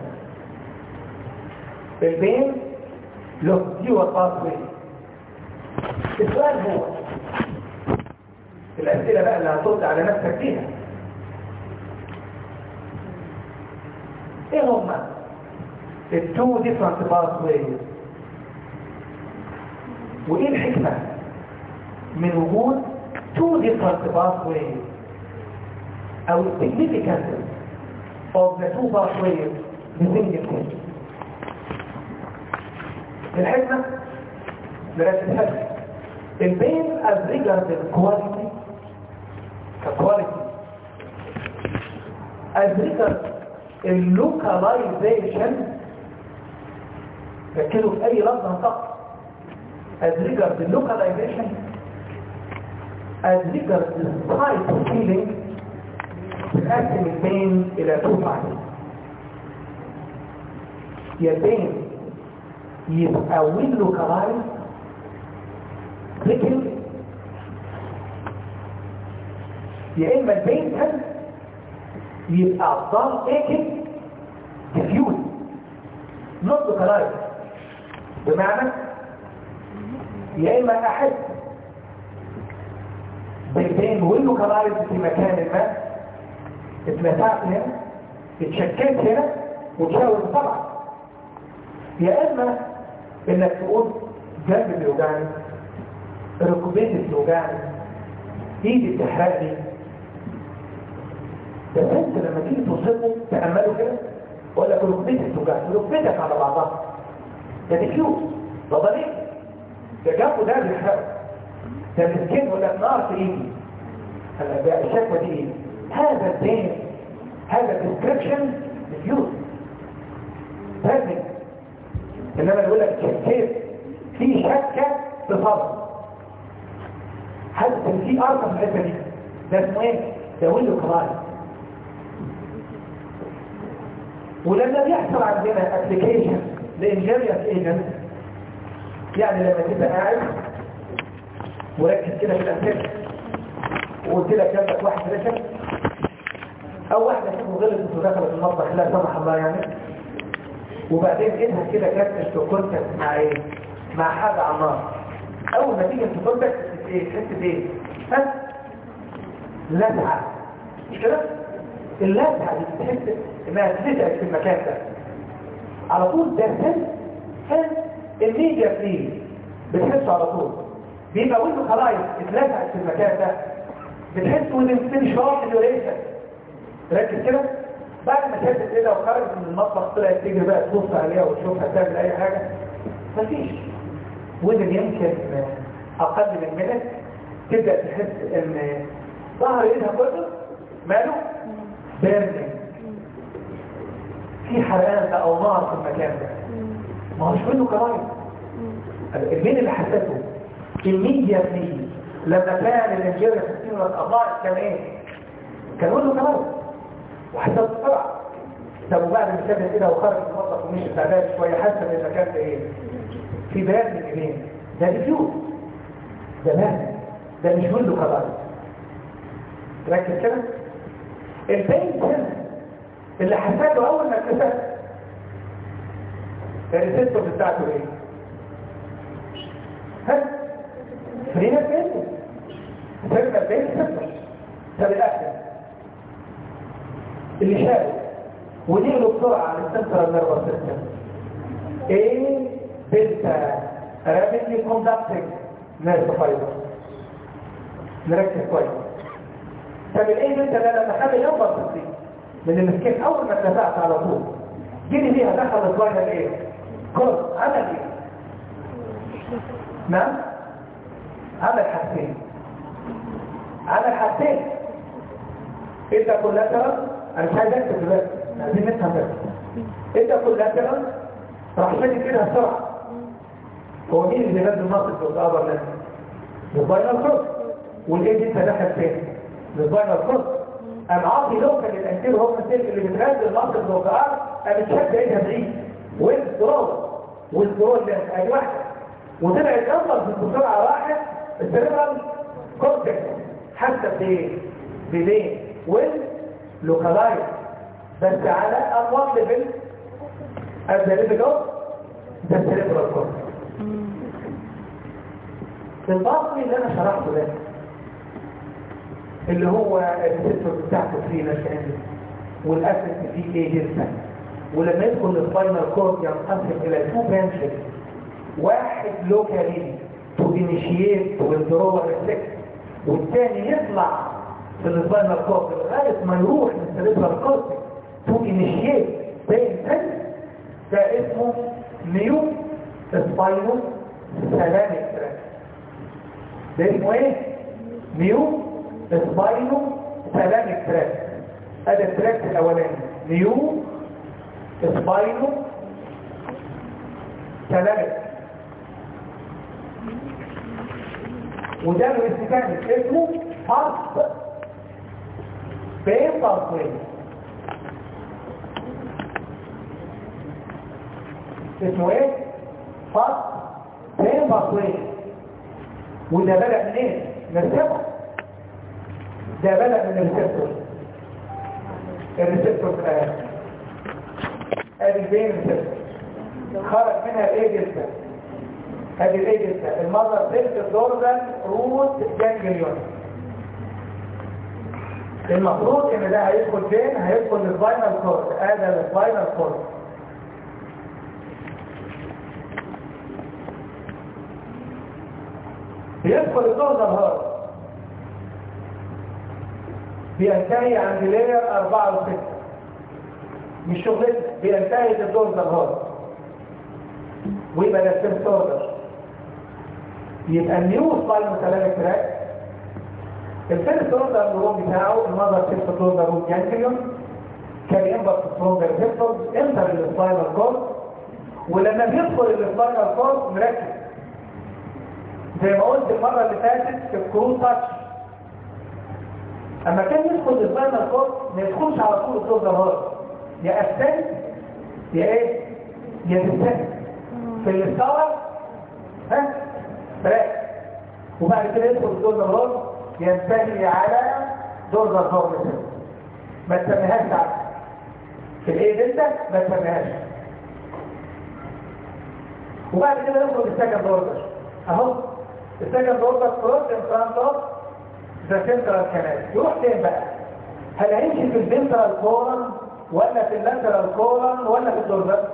البين له ديوال باثوي. السؤال هو الاسئله بقى اللي هترد على نفسك فيها ايه هما التو ديفرنت باثويز، وايه الحكمه من وجود تو ديفرنت باثويز او السيجنيفيكانس اوف ذا تو باثويز بسنجل كيس. الحكمه نركز حاجه البين از ريجارد الكواليتي ككواليتي از ريجارد اللوكاليزيشن. ركزوا في اي لفظ هنطق as regards the localization as regards the type of feeling بنقسم البين الى two parts. يا البين يبقى وين localized لكن يا اما البين كان يبقى ضل اكل ديفيوز نوت localized، بمعنى يا اما احد بالبين وين localized في مكان ما اتمتعت هنا اتشكلت هنا وتشاور طبعا، يا اما انك تقول جنب بيوجعني، ركبتي بتوجعني، ايدي بتحرقني. بس انت لما تيجي توصفه تأمله كده وقال لك ركبتي بتوجعني، ركبتك على بعضها ده ديفيوز ده ضليل، ده جنبه ده بيحرقه، ده مسكين ولا لك نار في ايدي. هلا بقى الشكوى دي ايه؟ هذا الدين هذا الديسكريبشن ديفيوز فاهم. انما يقول لك كيف في شكه في صدر حاسس ان في ارقى في الحته دي، ده اسمه ايه؟ ده ويندو كلاين. ولما بيحصل عندنا ابلكيشن لانجيريوس ايجنت، يعني لما تبقى قاعد وركز كده في الامثله وقلت لك جنبك واحد رشد او واحده شافه غلطت ودخلت المطبخ لا سمح الله يعني، وبعدين ايدها كده كانت في كونتاكت مع ايه؟ مع حاجه على النار. اول ما تيجي في كونتاكت ايه؟ تحس بايه؟ ها؟ لسعه مش كده؟ اللسعه دي بتحس انها تلزقك في المكان ده على طول. ده سن سن الميديا فيه بتحسه على طول، بيبقى وانت خلاص اتلزقت في المكان ده بتحس وانت مش واخد الديوريشن. ركز كده بعد ما شدت ايدها وخرجت من المطبخ طلعت تجري بقى تبص عليها وتشوفها تعمل اي حاجه مفيش. وده يمكن اقل من منت تبدا تحس ان ظهر ايدها كله ماله بارد، في حرقان او نار في المكان ده. ما هوش منه كمان المين اللي حسيته الميديا فيه لما كان الانجيريا في السين والقضاء كان ايه؟ كان منه كمان وحسيت بسرعه. طب وبعد ما شدت كده وخرجت من المطبخ ومشي تعبان شويه حاسه ان المكان ده ايه؟ في بارد من ايدين. ده ديفيوز ده بارد، ده مش منه كمان. ركز كده البين هنا اللي حسيته اول ما اكتشفت الريسبتور بتاعته ايه؟ ها؟ فرينا بين فرينا بين سبتور ده بالاكل اللي شافه ونقله بسرعه على السنترال نيرفس سيستم. ايه بيتا رابيدلي كوندكتنج نيرف فايبر. نركز كويس. طب الايه بيتا ده لما خد ينبض من المسكين اول ما اتفقت على طول جيني ليها دخل الظاهر ايه؟ نعم عمل حاجتين عمل حاجتين انت كولاترال، انا مش عايز اكتب دلوقتي عايزين نفهم بس. انت كولاترال راح شادد كده بسرعه. هو مين اللي نزل الناقص في الابر لازم؟ الفاينل كروس. والايه دي تدخل فين؟ الفاينل كروس. انا عاطي لوكال للانتير هو السلك اللي بتغذي الناقص في الابر، انا بتشد ايدها بعيد والدرول والدرول اللي ادي واحده وطلع الانفر بسرعه واحده. السيريبرال كورتكس حتى بايه؟ بلين واللوكالايز بس على اقوى ليفل الزليبل اوف ده السيريبرال كورتكس. الباقي اللي انا شرحته ده اللي هو الريسبتور بتاعته فيه نشان والاسيد فيه ايه جدا، ولما يدخل الفاينل كورد ينقسم الى تو برانشز، واحد لوكالي تو انيشيت والدرو ريفلكس، والثاني يطلع في الفاينل كورد لغايه ما يروح للسيريبرال كورتكس تو انيشيت بين سيل. ده اسمه نيو سباينو سلاميك تراك. ده اسمه ايه؟ نيو سباينو سلاميك تراك. هذا التراك الاولاني نيو سباينو سلاميك، وده له اسم تاني اسمه هارت بين بارتوين. اسمه ايه؟ هارت بين بارتوين. وده بدأ منين؟ من السبع. ده بدأ من الريسبتور. الريسبتور في الآخر ادي البين الريسبتور خرج منها الايه جدا. ادي الايه جدا المذر سيلز دورزال روت جانجليون. المفروض ان ده هيدخل فين؟ هيدخل للفاينل كورد. هذا الفاينل كورد بيدخل الدورزال هارد، بينتهي عند لاير أربعة وستة. مش شغلتنا، بينتهي الدورزال هارد ويبقى ده السيرس اوردر. يبقى النيو سباينو سلاميك تراك السيرس اوردر النورون بتاعه المذر سيرس اوردر روت جانجليون كان ينبط سترونجر ريسبتورز انتر السباينال كورد. ولما بيدخل السباينال كورد مركز زي ما قلت المره اللي فاتت في الكروس تاتش. اما كان يدخل السباينال كورد ما يدخلش على طول الدورزال هارد، يا اسفل يا ايه؟ يا تستهل في الاستور ها براك، وبعد كده يدخل الدورزال هارد ينتهي على دورزال هارد. ما تسميهاش تعب في الايه دلتا، ما تسميهاش. وبعد كده يدخل السكند اوردر اهو. السكند اوردر كروس ان فرونت اوف ذا سنترال كانال. يروح فين بقى؟ هل هيمشي في الفنترال كولون ولا في اللاترال كولون ولا في الدورزال؟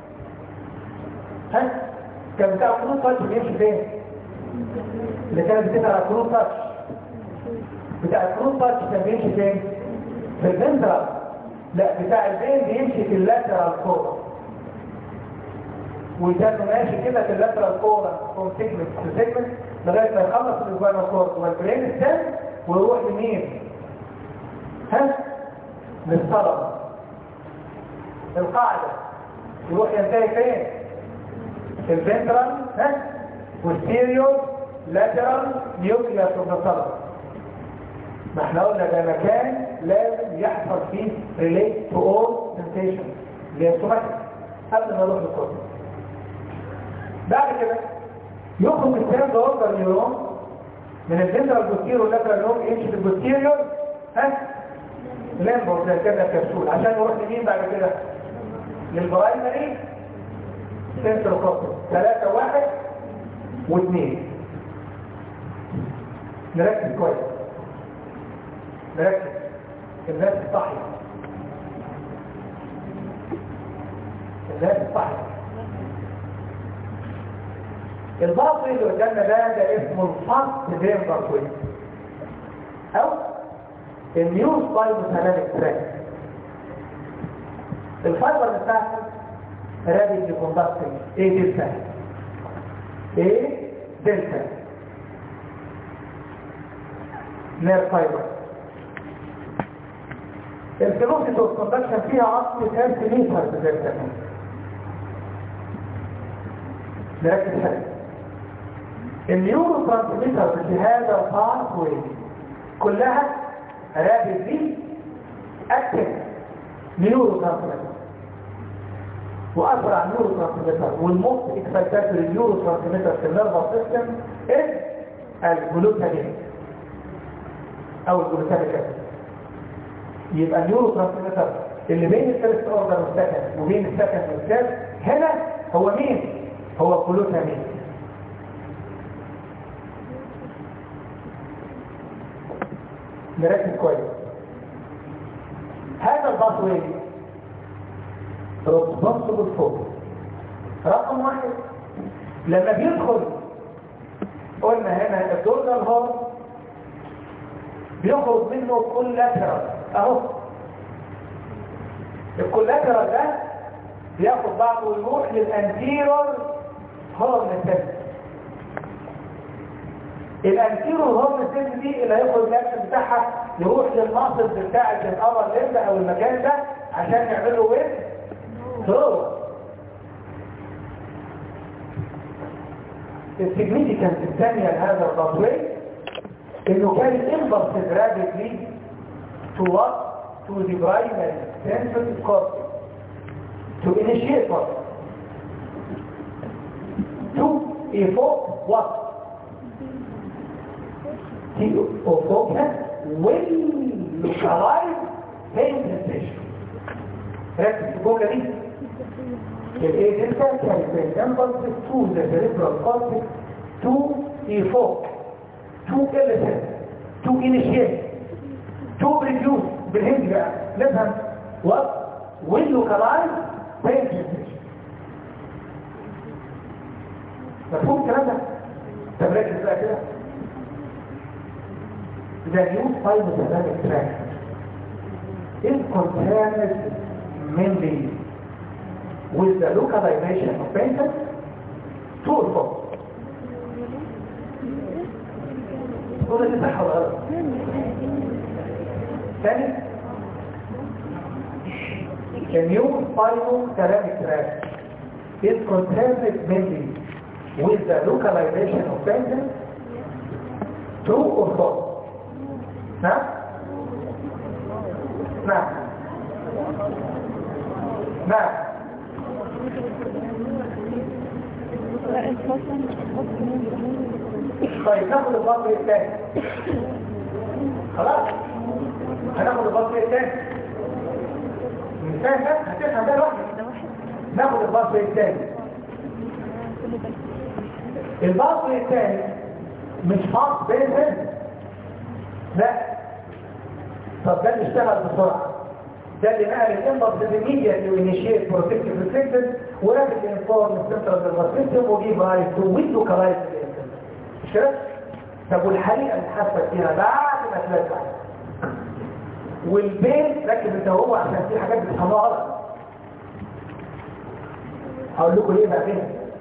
ها؟ كان بتاع كروس تاتش بيمشي فين؟ اللي كانت بتاع كروس تاتش بتاع كروس تاتش كان بيمشي فين؟ في الفنترال. لا، بتاع البين بيمشي في اللاترال كولون، ويتم ماشي كده في اللاترال كولون فروم سيجمنت تو سيجمنت لغايه ما يخلص الاسبوعين كورد والبرين الثاني ويروح لمين؟ ها؟ للصلب القاعده. يروح ينتهي فين؟ في الفنترال ها؟ والستيريو لاترال نيوكليوس اوف ذا صلب. ما احنا قلنا ده مكان لازم يحصل فيه relate to all sensation اللي هي السوماتيك قبل ما نروح للكورتكس. بعد كده يخرج الثيرد اوردر نيورون من الفنترال بوستيريور لاترال نيورون يمشي في البوستيريور ها لامبور زي كده كبسول عشان يروح لمين بعد كده؟ للبرايمري سنترال كورتكس. ثلاثة واحد واثنين. نركز كويس، نركز. الناس الصحية الناس الصحية الباطل اللي قدامنا ده ده اسمه الفاست فيربر كويس او النيو سباينو سلاميك تراك. الفايبر بتاعته رابيدلي كوندكتنج ايه دلتا ايه دلتا نير فايبر. الفيلوسيتي والكوندكشن فيها عصر سنتيمتر بدلتا. نركز حاجة النيورو ترانسميتر في هذا الباث كلها رابط دي اكتف نيورو ترانسميتر، واسرع نيورو ترانسميتر والموست اكسايتاتوري نيورو ترانسميتر في النيرفس سيستم از الجلوتامين او الجلوتاميك اسيد. يبقى النيورو ترانسميتر اللي بين الثالث اوردر والسكند وبين السكند والثالث هنا هو مين؟ هو الجلوتامين. نركز كويس. هذا الباثوي ريسبونسبل فور رقم واحد لما بيدخل، قلنا هنا الدورجال هورن بيخرج منه كولاترال اهو. الكولاترال ده بياخد بعضه ويروح للانتيرور هورن سيل. الانتيرور هورن سيل دي اللي هياخد الاكشن بتاعها يروح للمصل بتاعه الابر ليمب او المكان ده عشان يعمل له وين دور. السيجنيفيكانس الثانيه لهذا التطوير انه كان الامبلس جرافيتي to what? to the primary sensory cortex to initiate what? to evoke what? to evoke when localized pain sensation. ركز في الجملة دي. الايه دلتا كان الامبلس to the cerebral cortex to evoke to elicit to initiate to produce بالهندي بقى نفهم what will localize pain sensation. مفهوم الكلام ده؟ طب ركز بقى كده. The new spinothalamic tract is concerned mainly with the localization of pain to evoke. تقول دي صح ولا غلط؟ ثاني the new spinothalamic tract is concerned mainly with the localization of pain true or false. نعم نعم نعم طيب ناخد الفصل الثاني. خلاص هناخد الفصل الثاني المثال ده هتفهم ده لوحدك. ناخد الفصل الثاني. الفصل الثاني مش فصل بيزن لا. طب ده اللي اشتغل بسرعه، ده اللي نقل الانبض immediately وانيشيت بروتكتيف ريسبتور ورابط انفورم السنترال نيرفس سيستم وجيب رايت ويندو كلايز مش كده؟ طب والحريقه اللي حصلت فيها بعد ما اتلسع والبين ركز انت وهو عشان في حاجات بتفهموها غلط. هقول لكم ليه بعدين.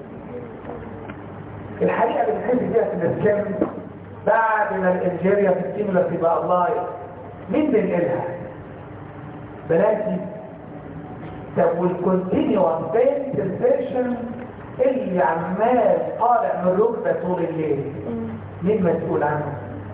الحريقه اللي بتحس فيها في الاسكان بعد ما الانجيريا في الستيمولاس يبقى الله مين بينقلها؟ بلاتي. طب والكونتينيوس بين سنسيشن اللي عمال طالع من الركبه طول الليل مين مسؤول عنه؟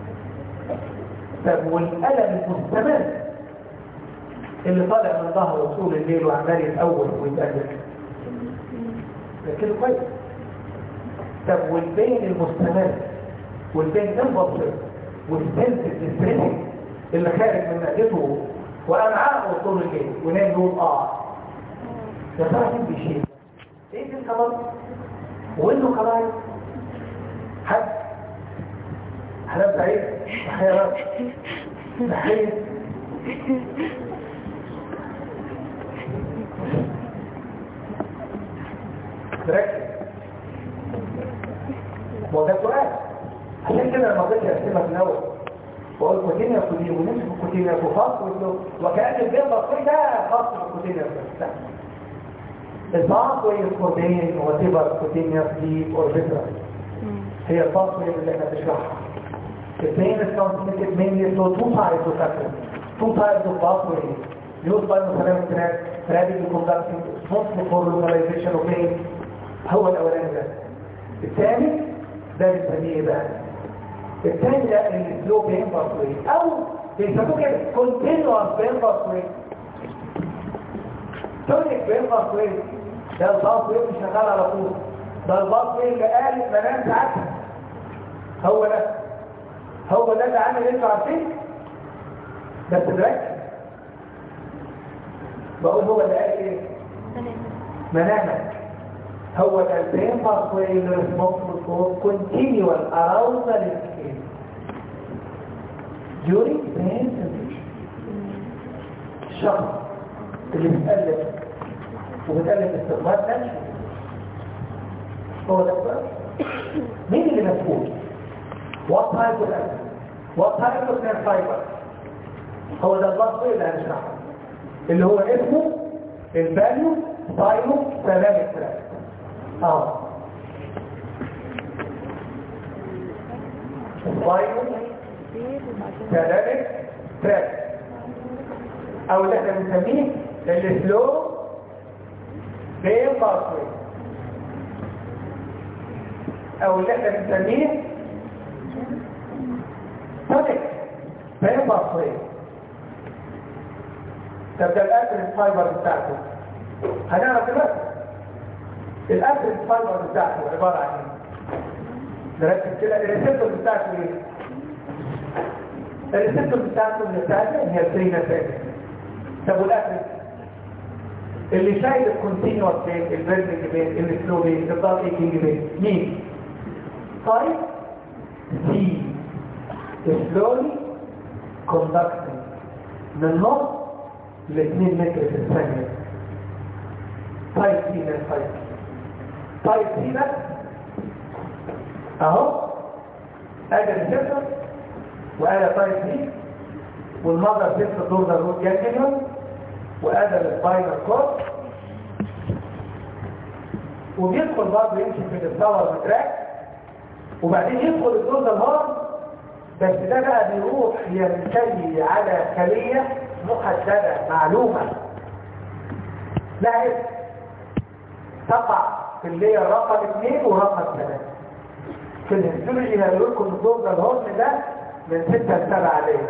طب والالم المستمر اللي طالع من ظهره طول الليل وعمال يتأول ويتألم ده كده كويس. طب والبين المستمر والبين المبطل والسنس الستريسنج اللي خارج من معدته وامعاءه طول الليل ونام يقول اه ده صراحه بشيء ايه دي الكبر وانه كمان حد حلال سعيد تحيه رب تحيه تركز هو ده سؤال. عشان كده لما قلت ارسمها في الاول وقلت كوتينيا كوتينيا ونمسك الكوتينيا وخاص وكأن البيض بطري ده خاص بالكوتينيا لا البعض ويسكوتين وتبر كوتينيا في اوربيترا هي الباسورد اللي احنا بنشرحها. البين is transmitted mainly through two types of factors, two types of pathway used by مثلا thread rapid conducting responsible for localization of pain. هو الاولاني ده. الثاني ده بنسميه ايه بقى؟ الثاني ده السلو بين pathway او بيسموه كده continuous pain pathway. tonic pain pathway ده الباثوي اللي شغال على طول، ده الباثوي اللي قال منام ساعتها. هو ده هو ده اللي عامل انتوا عارفين، بس دلوقتي بقول هو اللي قال ايه؟ منامك. هو ده البين باثوي اللي responsible for continual arousal state during pain sensation. الشخص اللي بيتألف وبتألف استخدام نفسه هو ده بقى. مين اللي مسؤول؟ what type of acid what type of nerve fiber؟ هو ده الباثوي اللي هنشرحه اللي هو اسمه الفاليو سايلو سلامك تراك. اه سايلو سلامك تراك او اللي احنا بنسميه السلو بين باثوي او اللي احنا بنسميه تونيك بين باثوي. طب ده الاسيد فايبر بتاعته هنعرف دلوقتي. الاسيد فايبر بتاعته عباره عن ايه؟ نركز كده. الريسبتور بتاعته ايه؟ الريسبتور بتاعته اللي بتاعته هي السيناسات. طب والاسيد اللي شايل الكونتينوس بين الفيرمنج بين السلو بين الضغط ايكينج بين مين؟ طيب سي slowly conducting من نص ل اتنين متر في الثانية. طيب سي من طيب طيب سي ده اهو ادي الريسبتور وادي طيب سي والمضر سيستر دور ذا روت جانجليون وادي السباينال كورد وبيدخل برضه يمشي في الدور متراك وبعدين يدخل الدور ذا الهارم. بس ده بقى بيروح ينتهي على خلية محددة معلومة لا اسم تقع في الليل رقم اثنين ورقم ثلاثة. في الهيستولوجي هيقول لكم الدور ده الهرم ده من ستة لسبعة ليلة.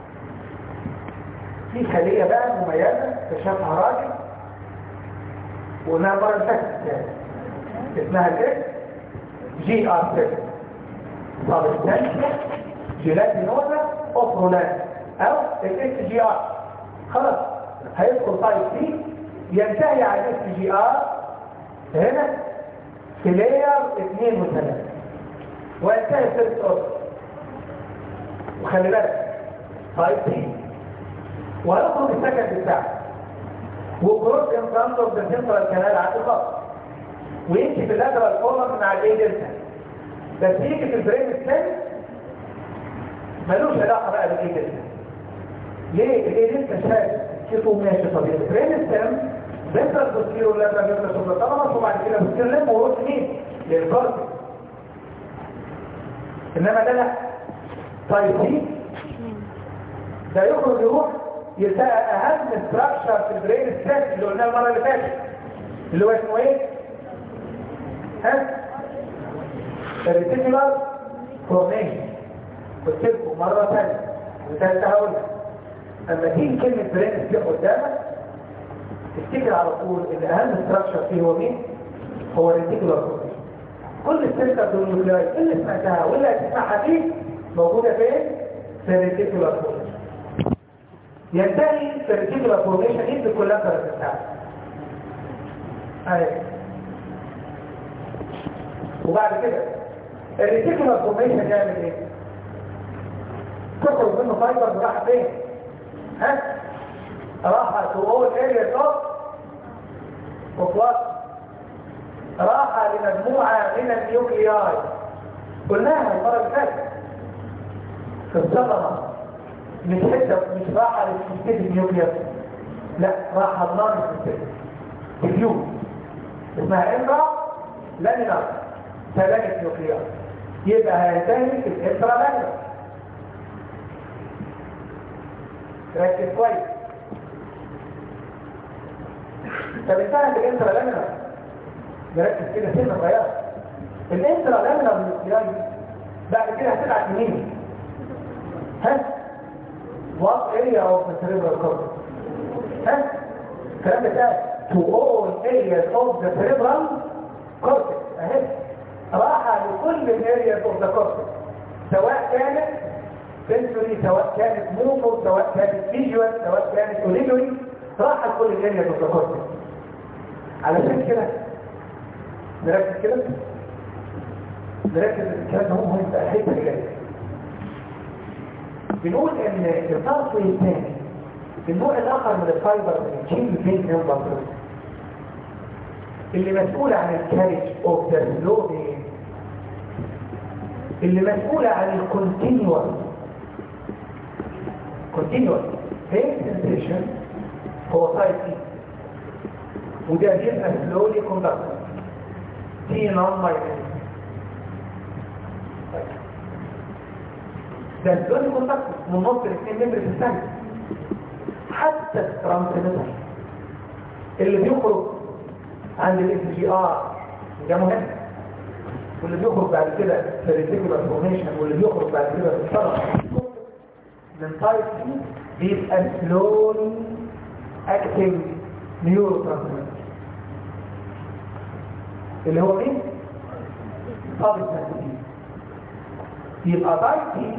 في خلية بقى مميزة اكتشفها راجل وقلناها مرة فاتت اسمها الاكس جي ار سبعة سبستانشيا جيلاتينوزا اوفرولان او الاكس جي ار. خلاص هيدخل طيب سي ينتهي على الاكس جي ار هنا في لاير اثنين وثلاثة وينتهي السيرت اوفر. وخلي بالك طيب سي وهيخرج السكن بتاعه وكروس انفرانت اوف ذا سنترال كانال على الخط ويمشي في اللاترال كولر مع الاي دلتا. بس يجي في البرين ستيم ملوش علاقه بقى بالاي دلتا. ليه؟ الاي دلتا شايف كيفه ماشي طبيعي. البرين ستيم بنتر بوستيرو لاترال بنتر سوبر طبعا وبعد كده بوستيرو لم وروح مين؟ للكورتكس. انما ده لا طيب سي ده يخرج يروح يلتقى اهم ستراكشر في البرين ستيم اللي قلناه المره اللي فاتت اللي هو اسمه ايه؟ ها؟ الريتيكولار فورميشن. قلت لكم مره ثانيه وثالثه هقول لك اما تيجي كلمه برين ستيم قدامك تفتكر على طول ان اهم ستراكشر فيه هو مين؟ هو الريتيكولار فورميشن. كل السنتر بالنيوكلياي اللي سمعتها واللي هتسمعها دي موجوده فين؟ في الريتيكولار فورميشن. ينتهي في الريتيكولار فورميشن يدي كولاترال بتاعه. اهي وبعد كده الريتيكولار فورميشن يعمل ايه؟ تخرج منه فايبر راح فين؟ ها؟ راح تقول اريا اوف اوف راح لمجموعه من النيوكلياي قلناها المره اللي فاتت في الصدمه. مش حته مش راحه للسيستم النيوكلياي لا راحه لنار السيستم اليوم اسمها انرا لامينار ثلاثه نيوكلياي يبقى هينتهي في الانترالامينال. ركز كويس. طب انتهى بالانترالامينال، نركز كده سنه صغيره. الانترالامينال نيوكلياي بعد كده هتبعت لمين؟ ها؟ what area of the cerebral cortex؟ ها؟ الكلام ده to all areas of the cerebral cortex. اهي راحة لكل areas of the cortex، سواء كانت sensory، سواء كانت motor، سواء كانت visual، سواء كانت auditory، راحة لكل areas of the cortex. علشان كده نركز كده، نركز ان الكلام ده مهم في الحته اللي جايه. بنقول ان الباثوي الثاني النوع الاخر من الفايبر التشين بين نمبر اللي مسؤول عن الكارج اوف ذا سلو، اللي مسؤول عن الكونتينيوس كونتينيوس بين سنسيشن هو تايب اي، وده بيبقى سلولي كوندكتور تي نون مايلين. ده السلولي كوندكتور من نص الاثنين متر في الثانيه. حتى الترانسميتر اللي بيخرج عند الاس جي ار ده مهم، واللي بيخرج بعد كده في الريتيكولار فورميشن، واللي بيخرج بعد كده في الطرف من تايب سي بيبقى سلولي اكتنج نيورو ترانسميتر اللي هو ايه؟ طابق سنسيتيف. يبقى تايب سي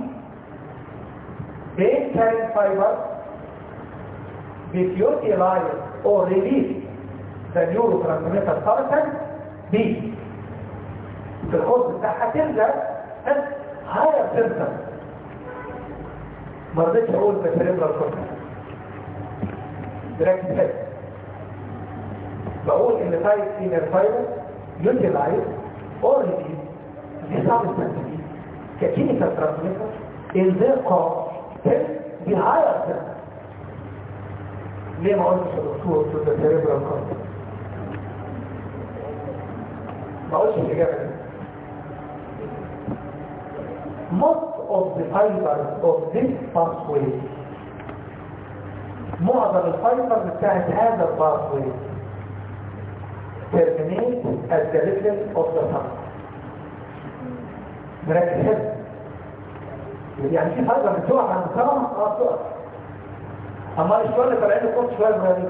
بين كارين فايبر بيوتيلايز او ريليز ذا نيورو ترانسميتر سبستانس بي في الخط بتاعها تلزق هاير سيمبتوم. ما رضيتش اقول في سيريبرال كورتكس، ركز كده. بقول ان تايب سي نير فايبر يوتيلايز او ريليز ذا سبستانس بي ككيميكال ترانسميتر in their core till the higher symptom. ليه ما قلتش الدكتور في السيريبرال كورتكس؟ ما قلتش الإجابة دي. Most of the fibers of this pathway، معظم الفايبرز بتاعت هذا الباثوي terminate at the level of the tongue. مركز هنا. يعني في فايبر بتقع عند الثمن اه بتقع. اما الشويه اللي طالعين الكورت شويه صغيرين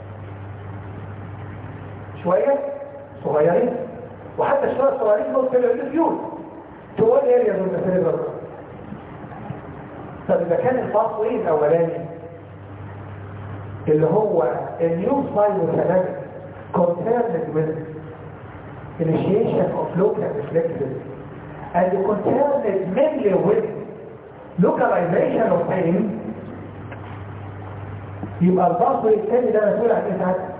شويه صغيرين، وحتى الشويه الصغيرين دول طلعوا الفيول تقول اريا من السيريبرال. طب اذا كان الباثوي الاولاني اللي هو النيو فايبروسينابيك concerned with initiation of local reflexes and concerned mainly with localization of pain، يبقى الباثوي الثاني ده مسؤول عن ايه ساعتها؟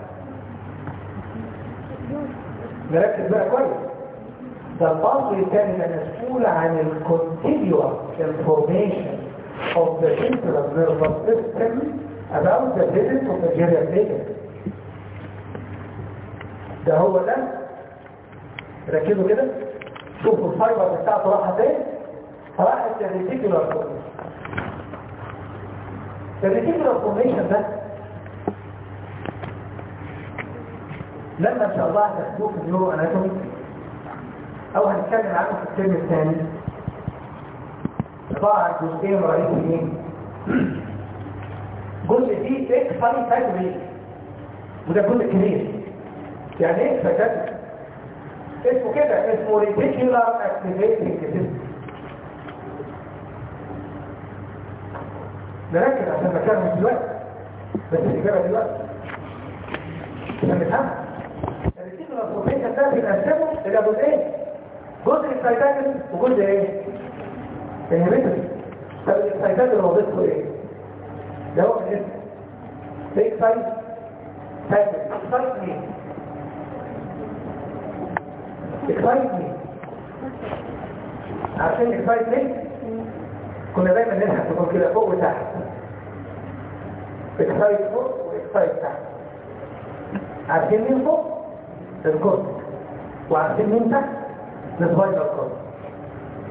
نركز بقى كويس. ده الباثوي الثاني ده مسؤول عن الكونتينيوس انفورميشن of the central nervous system about the presence of the geriatric. ده هو ده. ركزوا كده، شوفوا الفايبر بتاعته راحه فين؟ راحت للريتيكولار فورميشن. الريتيكولار فورميشن ده لما ان شاء الله هتاخدوه في النيورو اناتومي او هنتكلم عنه في الترم الثاني، عباره عن جزئين رئيسيين. جزء فيه اكسايتاتوري وده جزء كبير. يعني ايه اكسايتاتوري؟ اسمه كده، اسمه ريتيكولار اكتيفيتنج سيستم. نركز عشان مكانه دلوقتي، بس الإجابة دلوقتي عشان نفهمها. الريتيكولار فورميشن ده بنقسمه إلى جزئين، جزء اكسايتاتوري وجزء ايه؟ انهبيتوري. طب الاكسايتاتوري وظيفته ايه؟ ده هو الاسم اكسايت تاتوري. اكسايت مين؟ اكسايت مين؟ عشان اكسايت مين؟ كنا دايما نلحق تكون كده فوق وتحت، اكسايت فوق واكسايت تحت. عارفين مين فوق؟ الكورتكس. وعارفين مين تحت؟ السباينال كورد.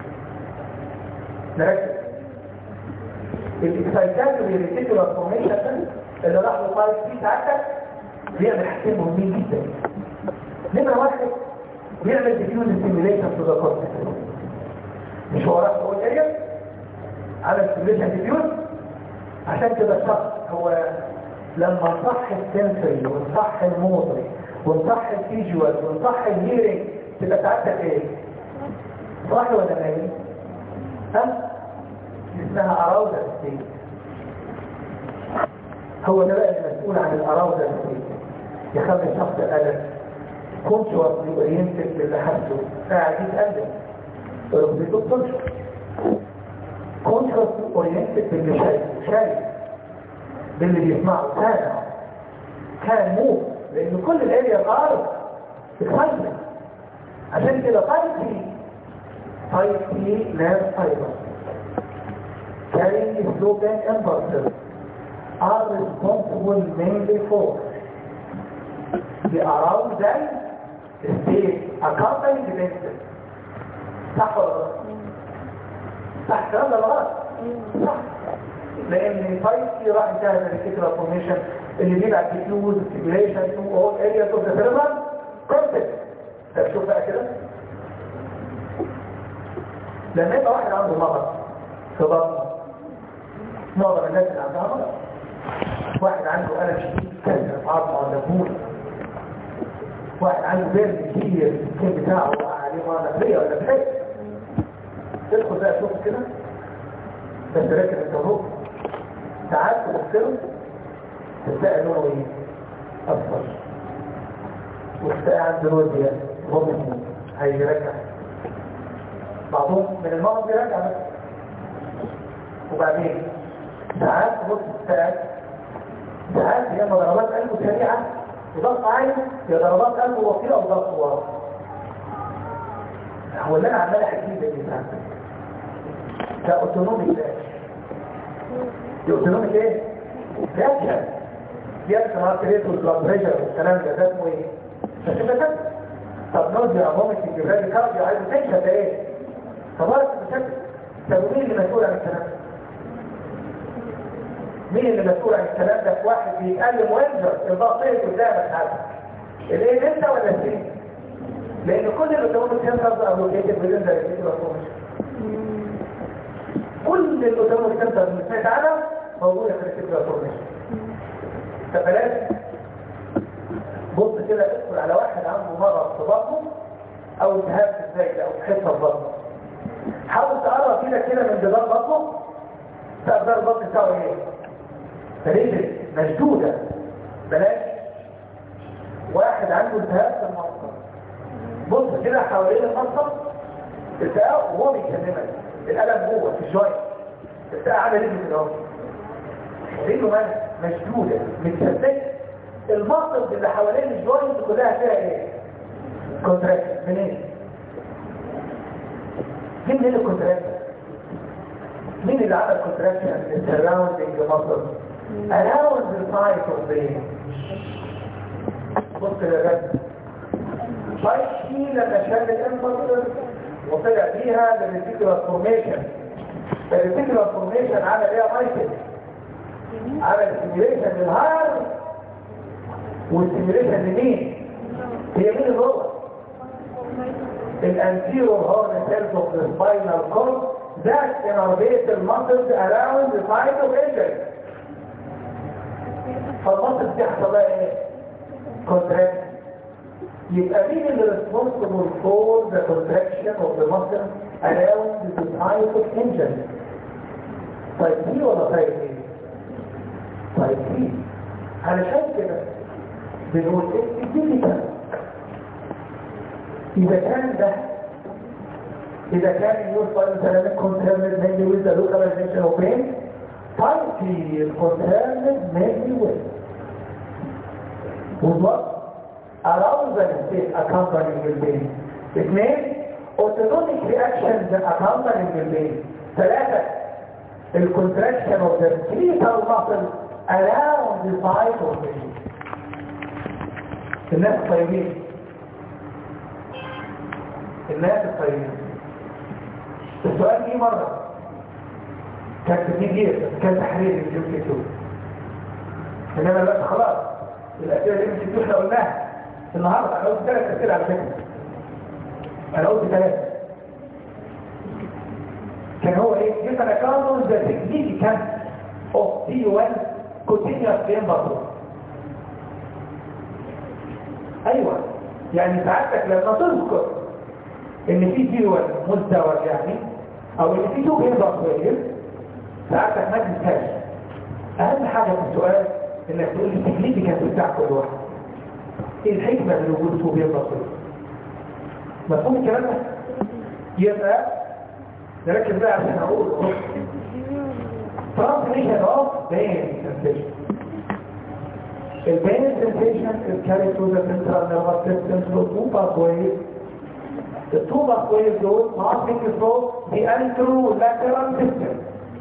نركز. الاكسايتاتوري ريتيكولار فورميشن ده اللي راح له فايف سي ساعتك بيعمل حاجتين مهمين جدا. نمرة واحد بيعمل ديفيوز ستيميوليشن تو ذا كورتكس. مش هو راح هو اريا عمل ستيميوليشن ديفيوز. عشان كده الشخص هو لما نصح السنسوري ونصح الموتري ونصح الفيجوال ونصح الهيرنج تبقى ساعتك ايه؟ صح ولا نايم؟ ها؟ اسمها اراوزال ستيت. هو ده بقى المسؤول عن الاراوزال ستيت، يخلي الشخص قلق كونشوسلي اورينتد باللي حاسه، قاعد يتقلب ركبته بتنشر، كونشوسلي اورينتد باللي شايفه، شايف باللي بيسمعه، سامع، كان موف، لان كل الاريا الارض بتخيل. عشان كده طيب سي طيب سي ناس فايبر carrying slow brain impulses are responsible mainly for the arousal state accompanying the mental. صح ولا غلط؟ صح الكلام ده غلط؟ صح. لان طيب سي راح انتهى من الريتيكولار فورميشن اللي بيبعت ديفيوز ستيميوليشن تو اول ارياز اوف ذا سيربرال كورتكس. طب شوف بقى كده، لما يبقى واحد عنده مرض في بطنه، معظم الناس اللي عندها مرض، واحد عنده ألم شديد كسر في عظمه ولا بول، واحد عنده بيرد كتير السكين بتاعه وقع عليه مرة نقلية ولا بحيث، تدخل بقى تشوف كده بس راكب التروح، ساعات تبصره تلاقي لونه ايه؟ أصفر، وتلاقي عنده روزيا غمض هيرجع. بعضهم من المرض بيرجع بس. وبعدين ساعات تبص ساعات ساعات هي ضربات قلبه سريعه وضغط عالي، هي ضربات قلبه بطيئه وضغط واطي. هو اللي انا عمال احكيه ده ايه ساعات؟ ده اوتونوميك رياكشن. دي اوتونوميك ايه؟ رياكشن. رياكشن هارت والبلاد بريشر والكلام ده ده اسمه ايه؟ عشان كده طب نوزع مومنت الجبرالي كارديو عايز تكشف ده ايه؟ فبارك بشكل. طب مين اللي مسؤول عن الكلام ده؟ مين اللي مسؤول عن الكلام ده؟ في واحد بيتقلم وينزل البطيء قدامك حاجه. الايه انت ولا السين؟ لان كل اللي قدامك السنترز او لوكيتد ويزن ذا ريتيكولار فورميشن. كل اللي قدامك السنترز اللي سمعت عنها موجوده في الريتيكولار فورميشن. فبلاش بص كده ادخل على واحد عنده مرض في بطنه او التهاب في الزايده او حته في بطنه، حاول تقرب كده كده من جدار بطنه تقدر البطن بتاعه ايه؟ رجل مشدوده. بلاش واحد عنده التهاب في المفصل، بص كده حوالين المفصل التهاب وهو بيكلمك، الالم جوه في الجوينت، التهاب عامل رجله كده اهو، رجله مالها مشدوده متثبته، المفصل اللي حوالين الجوينت كلها فيها ايه؟ كونتراكشن. منين؟ مين اللي الكونتراكشن؟ مين اللي عمل كونتراكشن؟ السراوندينج ماسل around the site of the بص كده طيب في لما شال الانفصل وطلع بيها للريتيكولار فورميشن. الريتيكولار فورميشن عمل ايه يا مايكل؟ عمل ستيميوليشن للهارت والستيميوليشن لمين؟ هي مين اللي هو؟ الانتيرور هورن سيلز اوف ذا سباينال كورد that innervate the muscles around the site of injury. فالمصل دي حصل لها ايه؟ contraction. يبقى مين اللي responsible for the contraction of the muscle around the site of injury؟ طيب دي ولا طيب ايه؟ طيب دي علشان كده بنقول ايه دي كده. إذا كان ده إذا كان يوصل مثلا concerned mainly with the localization of pain type C is concerned mainly with with what? Arousal state accompanying the pain. اثنين autonomic reactions accompanying the pain. ثلاثة the contraction of the skeletal muscle around the site of the pain. الناس الطيبين الناس الطيبين السؤال ايه مرة كانت بتيجي كان تحرير الام سي كيو. انما دلوقتي خلاص الاسئله الام سي كيو احنا قلناها النهارده. انا قلت ثلاث اسئله على فكره، انا قلت ثلاثه. كان هو ايه؟ يبقى اكاونت ذا سيجنيفيكانس اوف تي واحد كونتينيوس بين بطل. ايوه يعني ساعتك لما تذكر ان في تي واحد مزدوج يعني، او ان في تو بين بطل، ساعتك ما تنساش اهم حاجه في السؤال انك تقول لي السيجنيفيكانس بتاع كل واحد. ايه الحكمه من وجود تو بين بطل؟ مفهوم الكلام ده؟ يبقى نركز بقى عشان اقول translation of pain sensation. The pain sensation is carried to the central nervous system through two pathways. The two pathways those passing through the anterolateral system.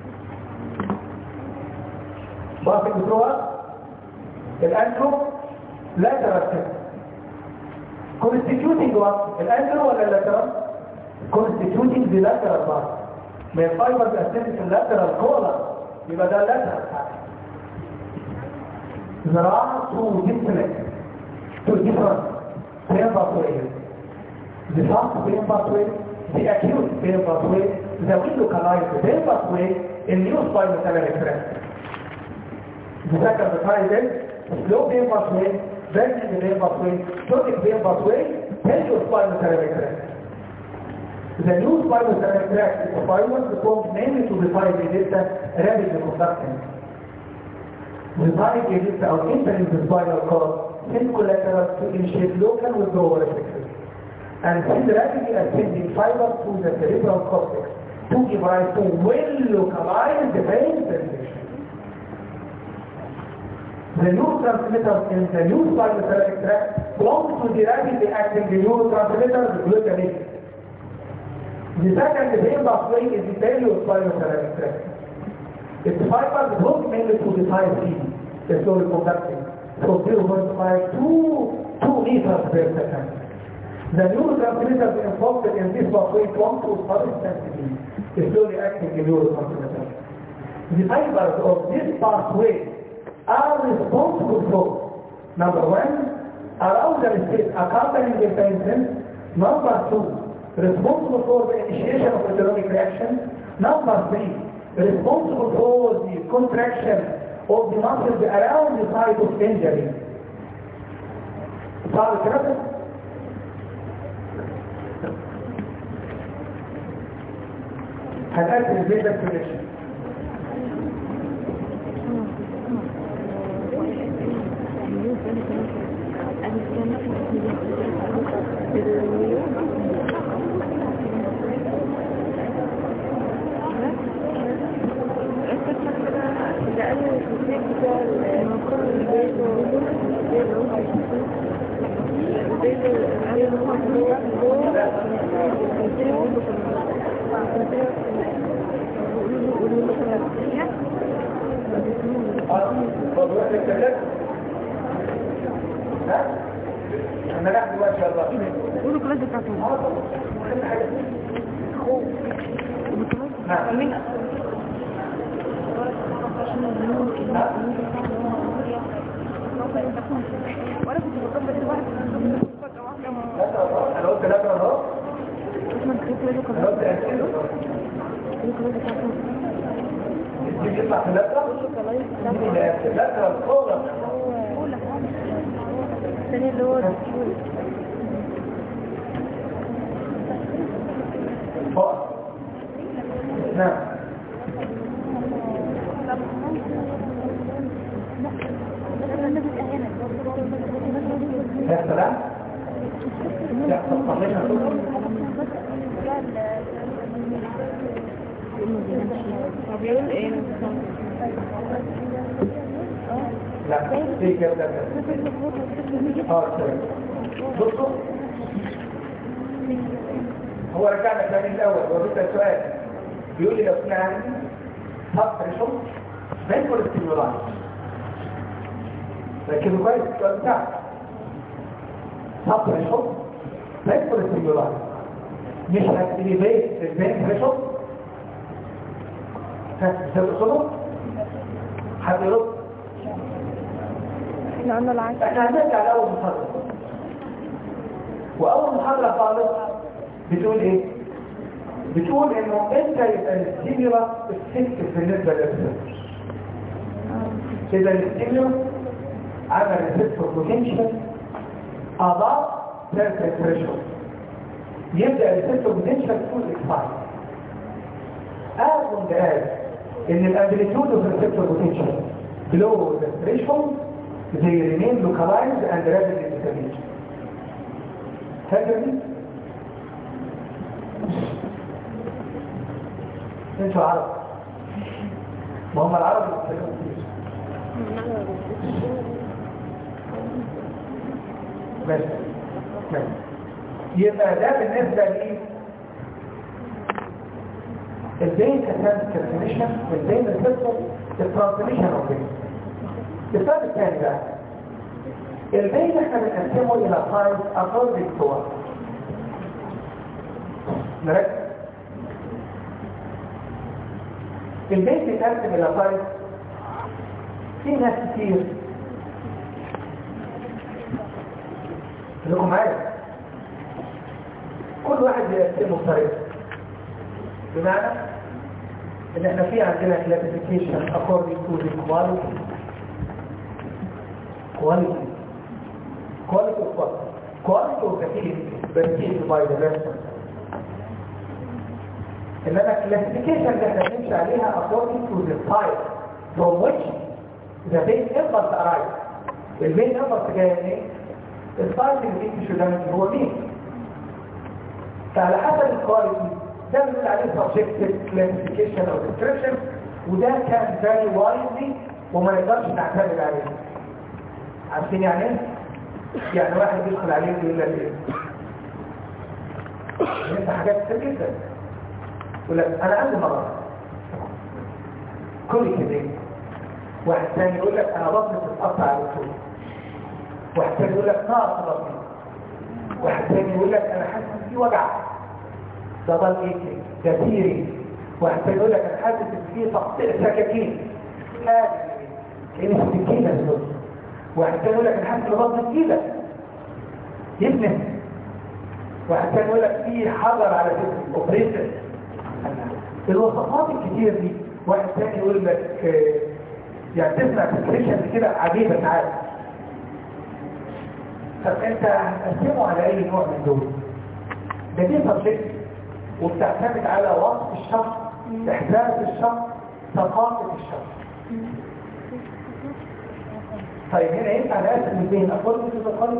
Passing through what? The anterolateral system. Constituting what? The antero or the lateral? Constituting the lateral part. من الفايبرز اساسا اللاترال كولر يبقى ده اللاترال part. There are two different two different pain pathways. The fast pain pathway, the acute pain pathway, the localized pain pathway in new spinothalamic tract. The second type is slow pain pathway, bending pain pathway, tonic pain pathway, perio-spinothalamic tract. The new spinothalamic tract is a fiber formed mainly to the five edicta rapidly conducting. The five edicta are entering the spinal cord circulateral to initiate local withdrawal reflexes and send rapidly ascending fiber to the cerebral cortex to give rise to well-localized pain sensation. The neurotransmitters in the new spinothalamic tract belong to the rapidly acting neurotransmitters glutamate. The second pain pathway is the perio-spinothalamic tract. Its fibers hook mainly to the five C, the slow conducting, so zero point five to two liters per second. The neurotransmitters involved in this pathway belong to substantively, the slowly acting neurotransmitters. The fibers of this pathway are responsible for, number one, arousal state accompanying the pain sense. Number two, responsible for the initiation of autonomic reaction. Number three, responsible for the contraction of the muscles around the site of injury. صار الكلام؟ هنقسم البيتا كونكشن. انا راح دلوقتي يلا قولوا كلاس بتاعتهم اه طبعا كل حاجه اخو نعم مين وانا كنت بطبق الواحد انا قلت لا اهو انا قلت اسئله دي يطلع في اللاترال اللاترال كولر الثاني اللي هو نعم يا سلام يحصل صحيح طب يقول ايه لا في كده اه بصوا هو رجعنا الثاني الاول ورد السؤال بيقول لي لو كنا عندي هاب ريشوت بينكم الاستيمولاي لكن كويس السؤال بتاعك هاب ريشوت بينكم الاستيمولاي مش هتليفيت البين ريشوت هتقصده؟ حد يرد؟ احنا قلنا العكس. احنا هنرجع لأول محاضرة، وأول محاضرة خالص بتقول ايه؟ بتقول انه انت يبقى الستيمولاس افكتيف بالنسبة للريسبتور. إذا الستيمولاس عمل ريسبتور بوتنشال أضاف سيركل ثريشولد، يبدأ الريسبتور بوتنشال تكون اكسايد. أظن ده إن الأمبليتيود of receptor potential below the threshold they remain localized and rapidly disappear. فاكر؟ انتوا عرب، ما هم العرب اللي بيتكلموا كتير. ماشي ماشي. يبقى ده بالنسبه لي البين كسان ترانسميشن والبين ريسبتور الترانسميشن اوف بين. السؤال الثاني بقى، البين احنا بنقسمه الى فايف اقل صور. نركز. البين بيتقسم الى فايف. في ناس كتير لكم معايا كل واحد بيقسمه بطريقه، بمعنى ان احنا في عندنا classification according to the quality quality quality of what? quality of the field perceived by the person. انما classification اللي احنا بنمشي عليها according to the type from which the main impulse arrives. المين impulse جايه منين؟ السايت اللي فيه تيشو دامج هو مين؟ فعلى حسب الكواليتي ده بنقول عليه subjective classification او description، وده كان very widely وما نقدرش نعتمد عليه. عارفين يعني ايه؟ يعني واحد يدخل عليه ويقول لك ايه؟ انت حاجات كتير جدا. يقول لك انا عندي مرض كل كده. واحد ثاني يقول لك انا بطني بتتقطع على طول. واحد ثاني يقول لك نار في بطني. واحد ثاني يقول لك انا حاسس ان في وجع. ده ضل ايه ده ثيري. واحد ثاني يقول لك انا حاسس ان في تقطيع سكاكين. هذه كأن السكينه دول. واحد ثاني يقول لك انا حاسس ان بطني تقيله. يبني. واحد ثاني يقول لك في حجر على جسمي اوبريشن. الوصفات الكتير دي واحد ثاني يقول لك يعني تسمع تكريشن كده عجيبه تعالى. طب انت هتقسمه على اي نوع من دول؟ ده دي سبجكت وبتعتمد على وصف الشخص، احساس الشخص، ثقافه الشخص. طيب هنا ينفع نقسم البين اقول في الخلق؟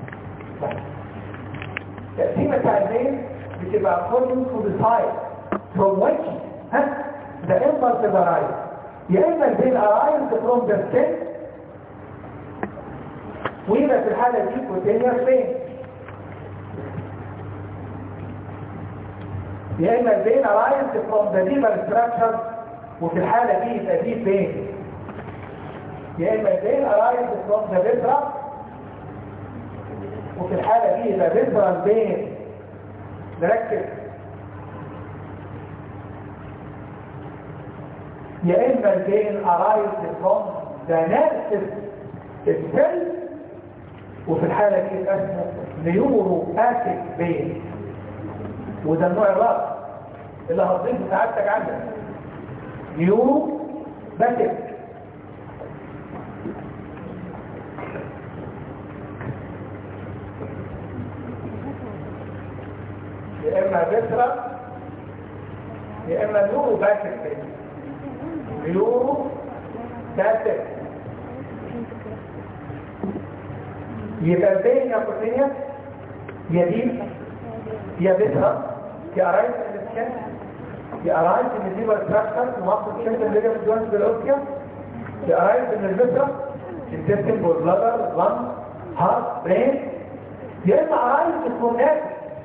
تقسيمه بتاع البين بتبقى according to the side from which ها the impulse arrives. يا اما البين arrives from the skin ويبقى في الحالة دي continuous pain، يا اما البين arrives from the deeper structure وفي الحالة دي يبقى deep pain، يا اما البين arrives from the viscera وفي الحالة دي يبقى visceral pain. نركز. يا اما البين arrives from the nervous cell وفي الحالة دي يبقى اسمه نيورو اسيك بين، وده النوع الرابع اللي هتضيف سعادتك عندك نيورو باسيك. يا اما فيسرا يا اما نيورو باسيك بين. نيورو باسيك يبقى البين يا كوتينيا يا دي يا بيتها يا قرايب الاسكان يا قرايب من الديبر ستراكشر ومصر الشمس اللي جايه في الجوانس بالاوسكا يا قرايب من البيتها الانتستين والبلادر لانج هارت برين، يا اما قرايب الكونات.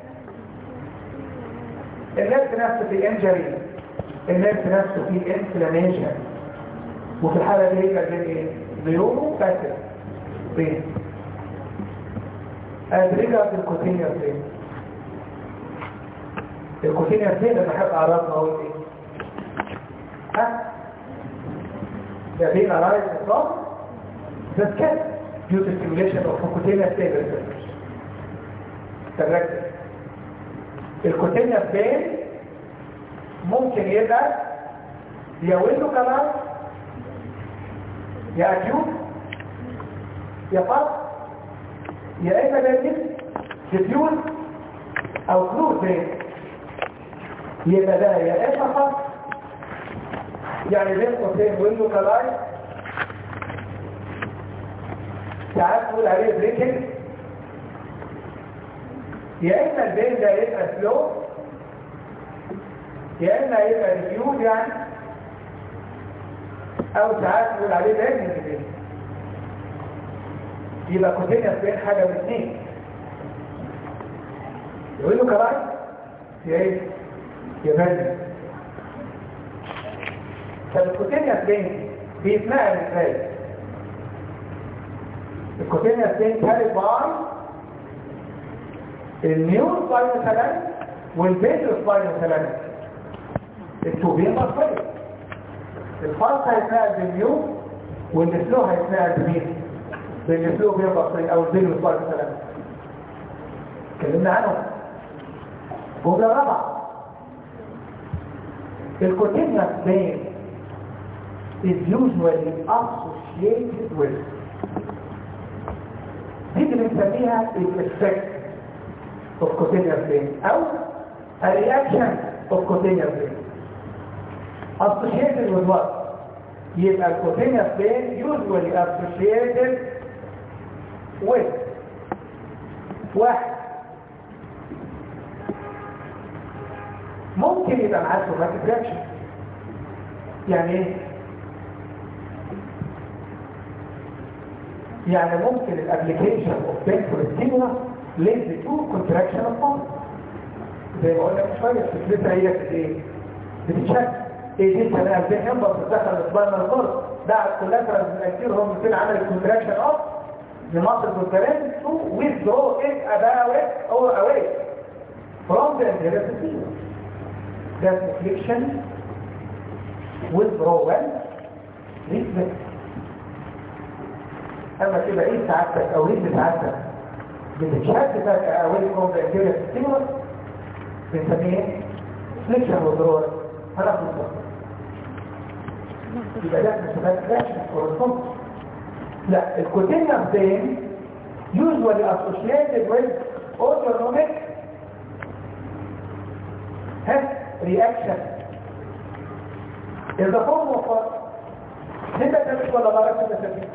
الناس نفسه في انجري، الناس نفسه في انفلاميشن، وفي الحاله دي يبقى ايه؟ نيورو باسيف بين. أدرجة الكوتينيا فين؟ الكوتينيا فين اللي بحب أعرفها أقول إيه؟ ها ده بين arise from the skin due to stimulation of cutaneous vein receptors. تركز الكوتينيوس فين ممكن يبقى يا ويندو كمان يا اكيوت يا فرق يا اما بيرجس ديفيوز او كلوز فين، يبقى ده يا اما فرق يعني بين قوسين ويندو كمان ساعات نقول عليه بريكنج، يا اما البين ده يبقى سلو يا اما يبقى ريفيوز يعني، او ساعات نقول عليه بين البين. يبقى كوتينيوس بين حاجه من اثنين، يقول له كمان يا ايه يا بين. فالكوتينيوس بين بيتنقل ازاي؟ الكوتينيوس بين كاري باي النيو سباينال ثلاث والبيتر سباينال ثلاث التوبين مصرية. الفرق هيتنقل بالنيو والسلو هيتنقل بمين؟ بالسلو بين مصرية او البيتر سباينال ثلاث. اتكلمنا عنهم. جملة رابعة الكوتينيوس بين is usually associated with دي اللي بنسميها الeffect of cutaneous vein او a reaction of cutaneous vein associated with what؟ يبقى cutaneous vein usually associated with واحد ممكن يبقى معاه somatic reaction. يعني ايه؟ يعني ممكن الابليكيشن اوف painful stimulus leads to contraction of muscle. زي ما قلنا من شويه فكرتها هي ايه؟ بتتشكل ايه دي الكلام ده ينبض تدخل السباينال كورد بعد كولاترال كتير هم مثل عمل الكونتراكشن اوف المصل والكلام تو withdraw it about or away from the interior stimulus. That's affliction withdrawal reflex. اما كده ايه سعادتك او رجل سعادتك بتتشد فجأة اوي from the interior stimulus بنسميه affliction withdrawal. هناخد الضغط يبقى ده مسافات فلاكشن كورسبوند. لا الكوتينيوس بين usually associated with autonomic reaction in the form of what? sympathetic ولا parasympathetic؟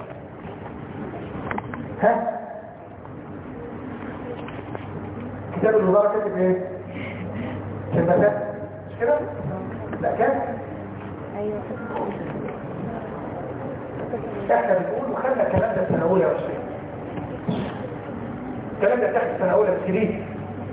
ها؟ كتاب الوزارة كاتب ايه؟ sympathetic مش كده؟ لا كاتب؟ ايوه احنا بنقول وخلنا الكلام ده السنة أولى وعشرين الكلام ده تحت السنة أولى بسكرين.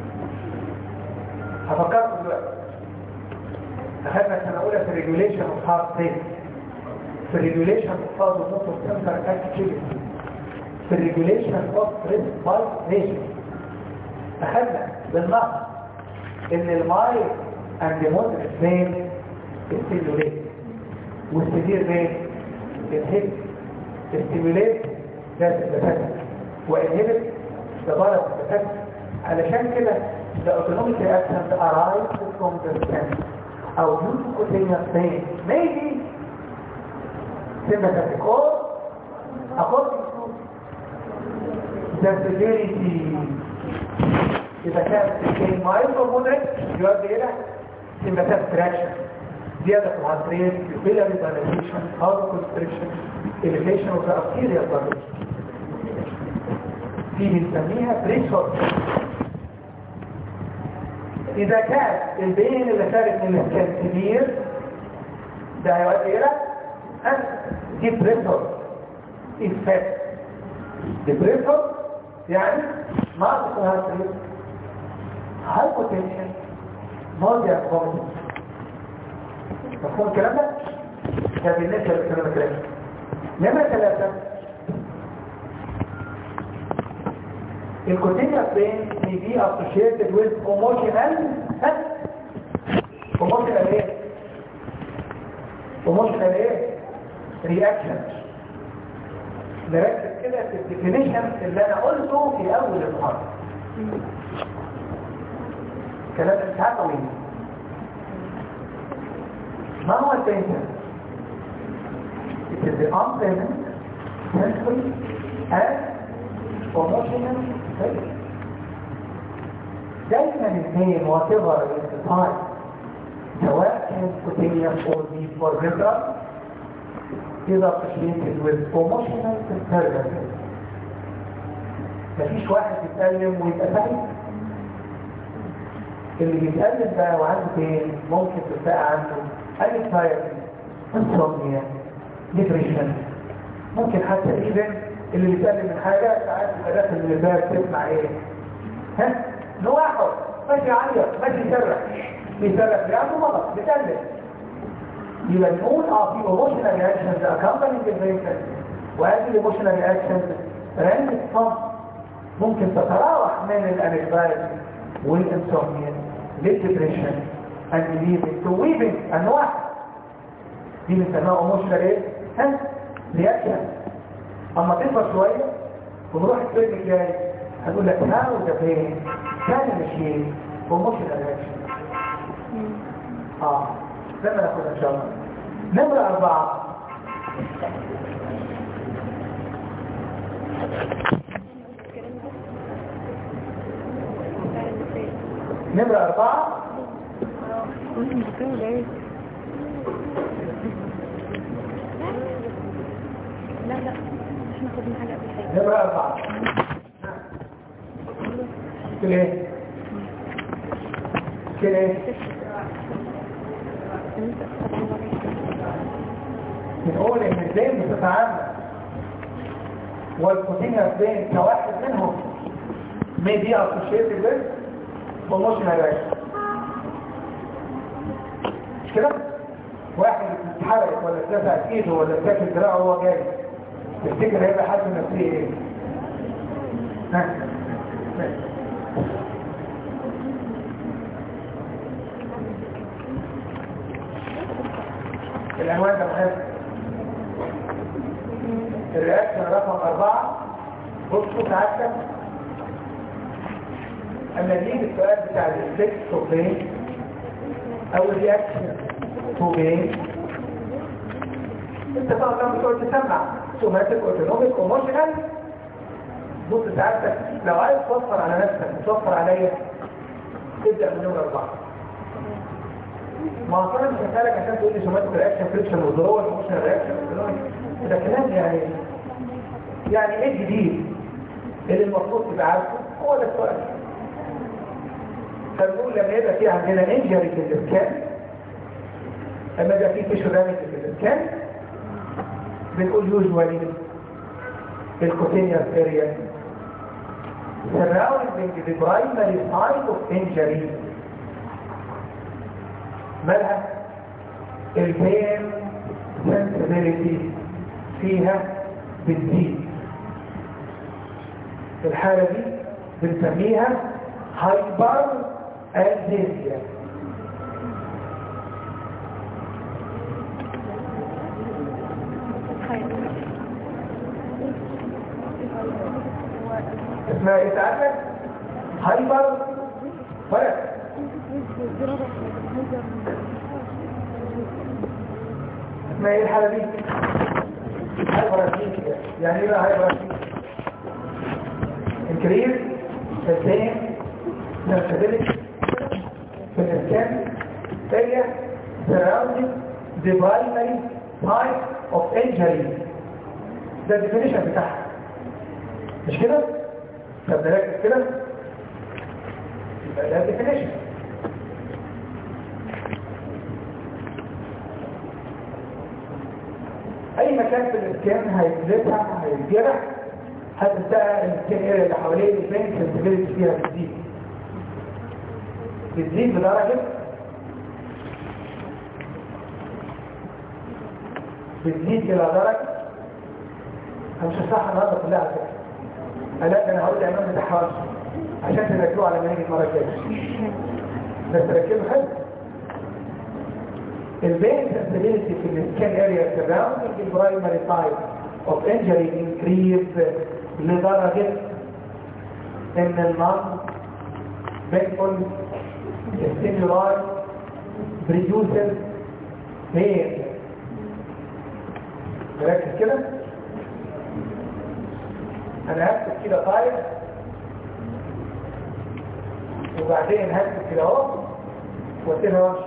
هفكركم دلوقتي أخذنا السنة أولى في الريجوليشن اوف هارت ريت، في الريجوليشن اوف هارت موتور سنتر اكتيفيتي، في الريجوليشن اوف ريسبيريشن. أخذنا بالنص إن المايل اند مودريت فين ستيموليت والسيفير فين انهبت. ستيموليت ذات التفتت وانهبت ضرب التفتت. علشان كده the autonomic reaction arises from the stem or due to cutaneous pain, maybe sympathetic or according to the severity. إذا كانت الكين mild or moderate يؤدي إلى sympathetic reaction، زيادة في الهارت ريت، pupillary dilation, heart constriction, elevation of the arterial blood. دي بنسميها بريشر. إذا كان البين اللي خارج من السكن كبير ده هيؤدي إلى ديبريسور إفكت. ديبريسور يعني ناقص الهارت ريت، هايبوتنشن، نوزيا، فوميتنج. مفهوم الكلام ده؟ ده بالنسبة للكلام الكلام. نمرة ثلاثة الكوتينيوس بين may be associated with emotional emotional ايه؟ ايموشنال ايه؟ رياكشن. نركز كده في الديفينيشن اللي انا قلته في اول المحاضره. كلام مش طويل. ما هو البينتر؟ It is the unpleasant, sensory, and emotional state. دايما الاثنين whatever is the time سواء كان spontaneous or deep or visceral is associated with emotional disturbances. مفيش واحد يتألم ويبقى سعيد. اللي بيتألم بقى وعنده فين ممكن تبقى عنده anxiety, insomnia, depression. ممكن حتى ايفن اللي بيتألم من حاجة ساعات يبقى داخل من الباب تسمع ايه؟ ها؟ نواحد ماشي يعيط ماشي يسرح بيسرح بيعمل مرض بيتألم. يبقى نقول اه في emotional reactions accompanying the patient وهذه الايموشنال رياكشنز رانج صم ممكن تتراوح من الانكزايتي والانسومنيا للديبريشن and leading to weeping انواع دي بنسميها ايموشنال ايه؟ ها؟ رياكشن. اما تكبر شويه ونروح الفيلم الجاي هنقول لك هاو ده فين؟ كان ماشيين ايموشنال رياكشن. اه زي ما ناخدها ان شاء الله. نمرة أربعة نمرة أربعة لا لا مش ناخد من حاجة قبل حاجة. نمرة أربعة كل ايه؟ كل ايه؟ بنقول ان الزين بتتعامل والكوتينيا الزين كواحد منهم may be associated with emotional reaction. مش كده؟ واحد اتحرق ولا اتلسع ايده ولا اتاكل دراعه وهو جاي تفتكر هيبقى حد نفسيه ايه؟ ها؟ العنوان ده مهم. الرياكشن رقم أربعة بصوا ساعتك أما نيجي السؤال بتاع الإفكت تو بين أو الرياكشن تو بين أنت طبعا لما تقول تسمع سوماتيك أوتونوميك ايموشنال. بص ساعتك لو عايز توفر على نفسك وتوفر عليا تبدأ من نمرة أربعة. ما اصلا مش هسألك عشان تقول لي سوماتيك رياكشن فريكشن وذرول ايموشنال رياكشن ده كلام يعني يعني ايه الجديد اللي المفروض تبقى عارفه هو ده السؤال. فبنقول لما يبقى في عندنا انجري في الاسكان لما يبقى في تيشو دامج في الاسكان بنقول يوجوالي الكوتينيوس اريا surrounding the primary site of injury. مالها؟ البين سنسبيليتي فيها بتزيد. الحالة دي بنسميها هايبر ألزيزيا. اسمها ايه تعرف؟ هايبر فرق. اسمها ايه الحالة دي؟ هايبراتيكيا. يعني ايه بقى هايبراتيكيا؟ انكريز الثاني نرسبيلتي في الاسكان area surrounding the primary site of injury. ده الديفينيشن بتاعها مش كده؟ طب نركز كده يبقى ده الديفينيشن. اي مكان في الاسكان هيتلتها هيتجرح هتبقى الاسكان اريا اللي حواليه البين سنسبيلتي فيها بتزيد بتزيد بدرجه بتزيد الى درجه انا مش هشرحها النهارده كلها على فكره. لا انا هقول العنوان بتاعها عشان تركزوا على ما نيجي المره الجايه بس ركزوا حلو. البين sensitivity في السكين اريا surrounding البرايمري سايت of injury increase لدرجة ان النون painful stimuli produces pain. مركز كده؟ انا هكتب كده طيب وبعدين هكتب كده اهو واسيبها وامشي.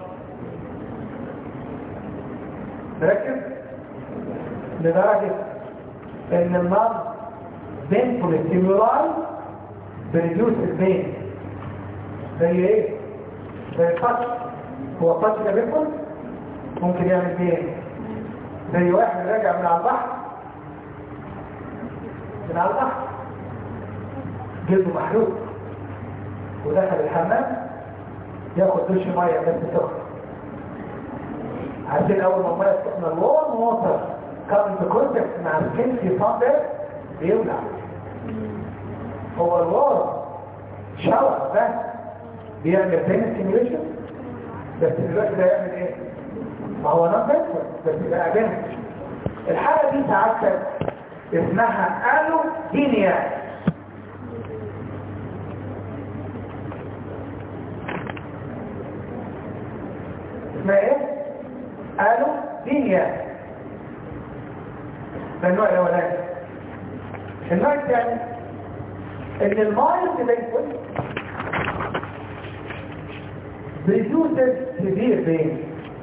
مركز؟ لدرجة ان النار بينفول ستيمولاي بريديوس البين. زي ايه؟ زي التاتش. هو التاتش ده بينفول ممكن يعمل بين. زي واحد راجع من على البحر من على البحر جلده محروق ودخل الحمام ياخد دش ميه بس سخن. عشان اول ما الميه السخنه الورم ووتر كان في كونتاكت مع السكين في صدر بيولع. هو الورم شاور ده بيعمل بين ستيميوليشن بس دلوقتي ده يعمل ايه؟ ما هو نون بينفول بس يبقى اجانب. الحاله دي ساعات اسمها الودينيا. اسمها ايه؟ الودينيا. ده النوع الاولاني. النوع الثاني ان المايلد بينفول بيدوسز كبير بين.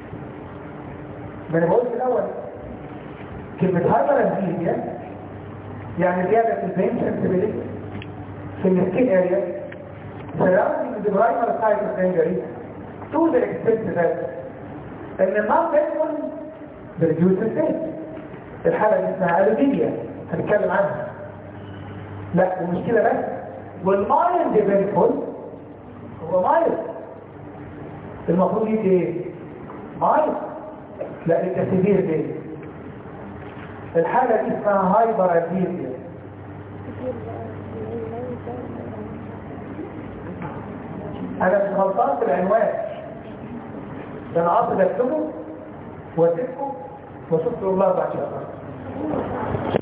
ما انا بقول في الاول كلمة هايبر انفيزيا يعني زيادة في البين سنسبيليتي في السكين اريا surrounding the primary site of injury to the extent that ان النون بينفول بريديوس البين. الحالة دي اسمها الودينيا هنتكلم عنها. لا المشكلة بس والمايلد بينفول هو مايلد المفروض يجي ايه؟ مايلد. لا انت سيفير بين. الحالة دي اسمها هايبر انفيزيا. انا مش غلطان في العنوان ده، انا قصدي اكتبه واسيبكم واشوف الله بعد شهر.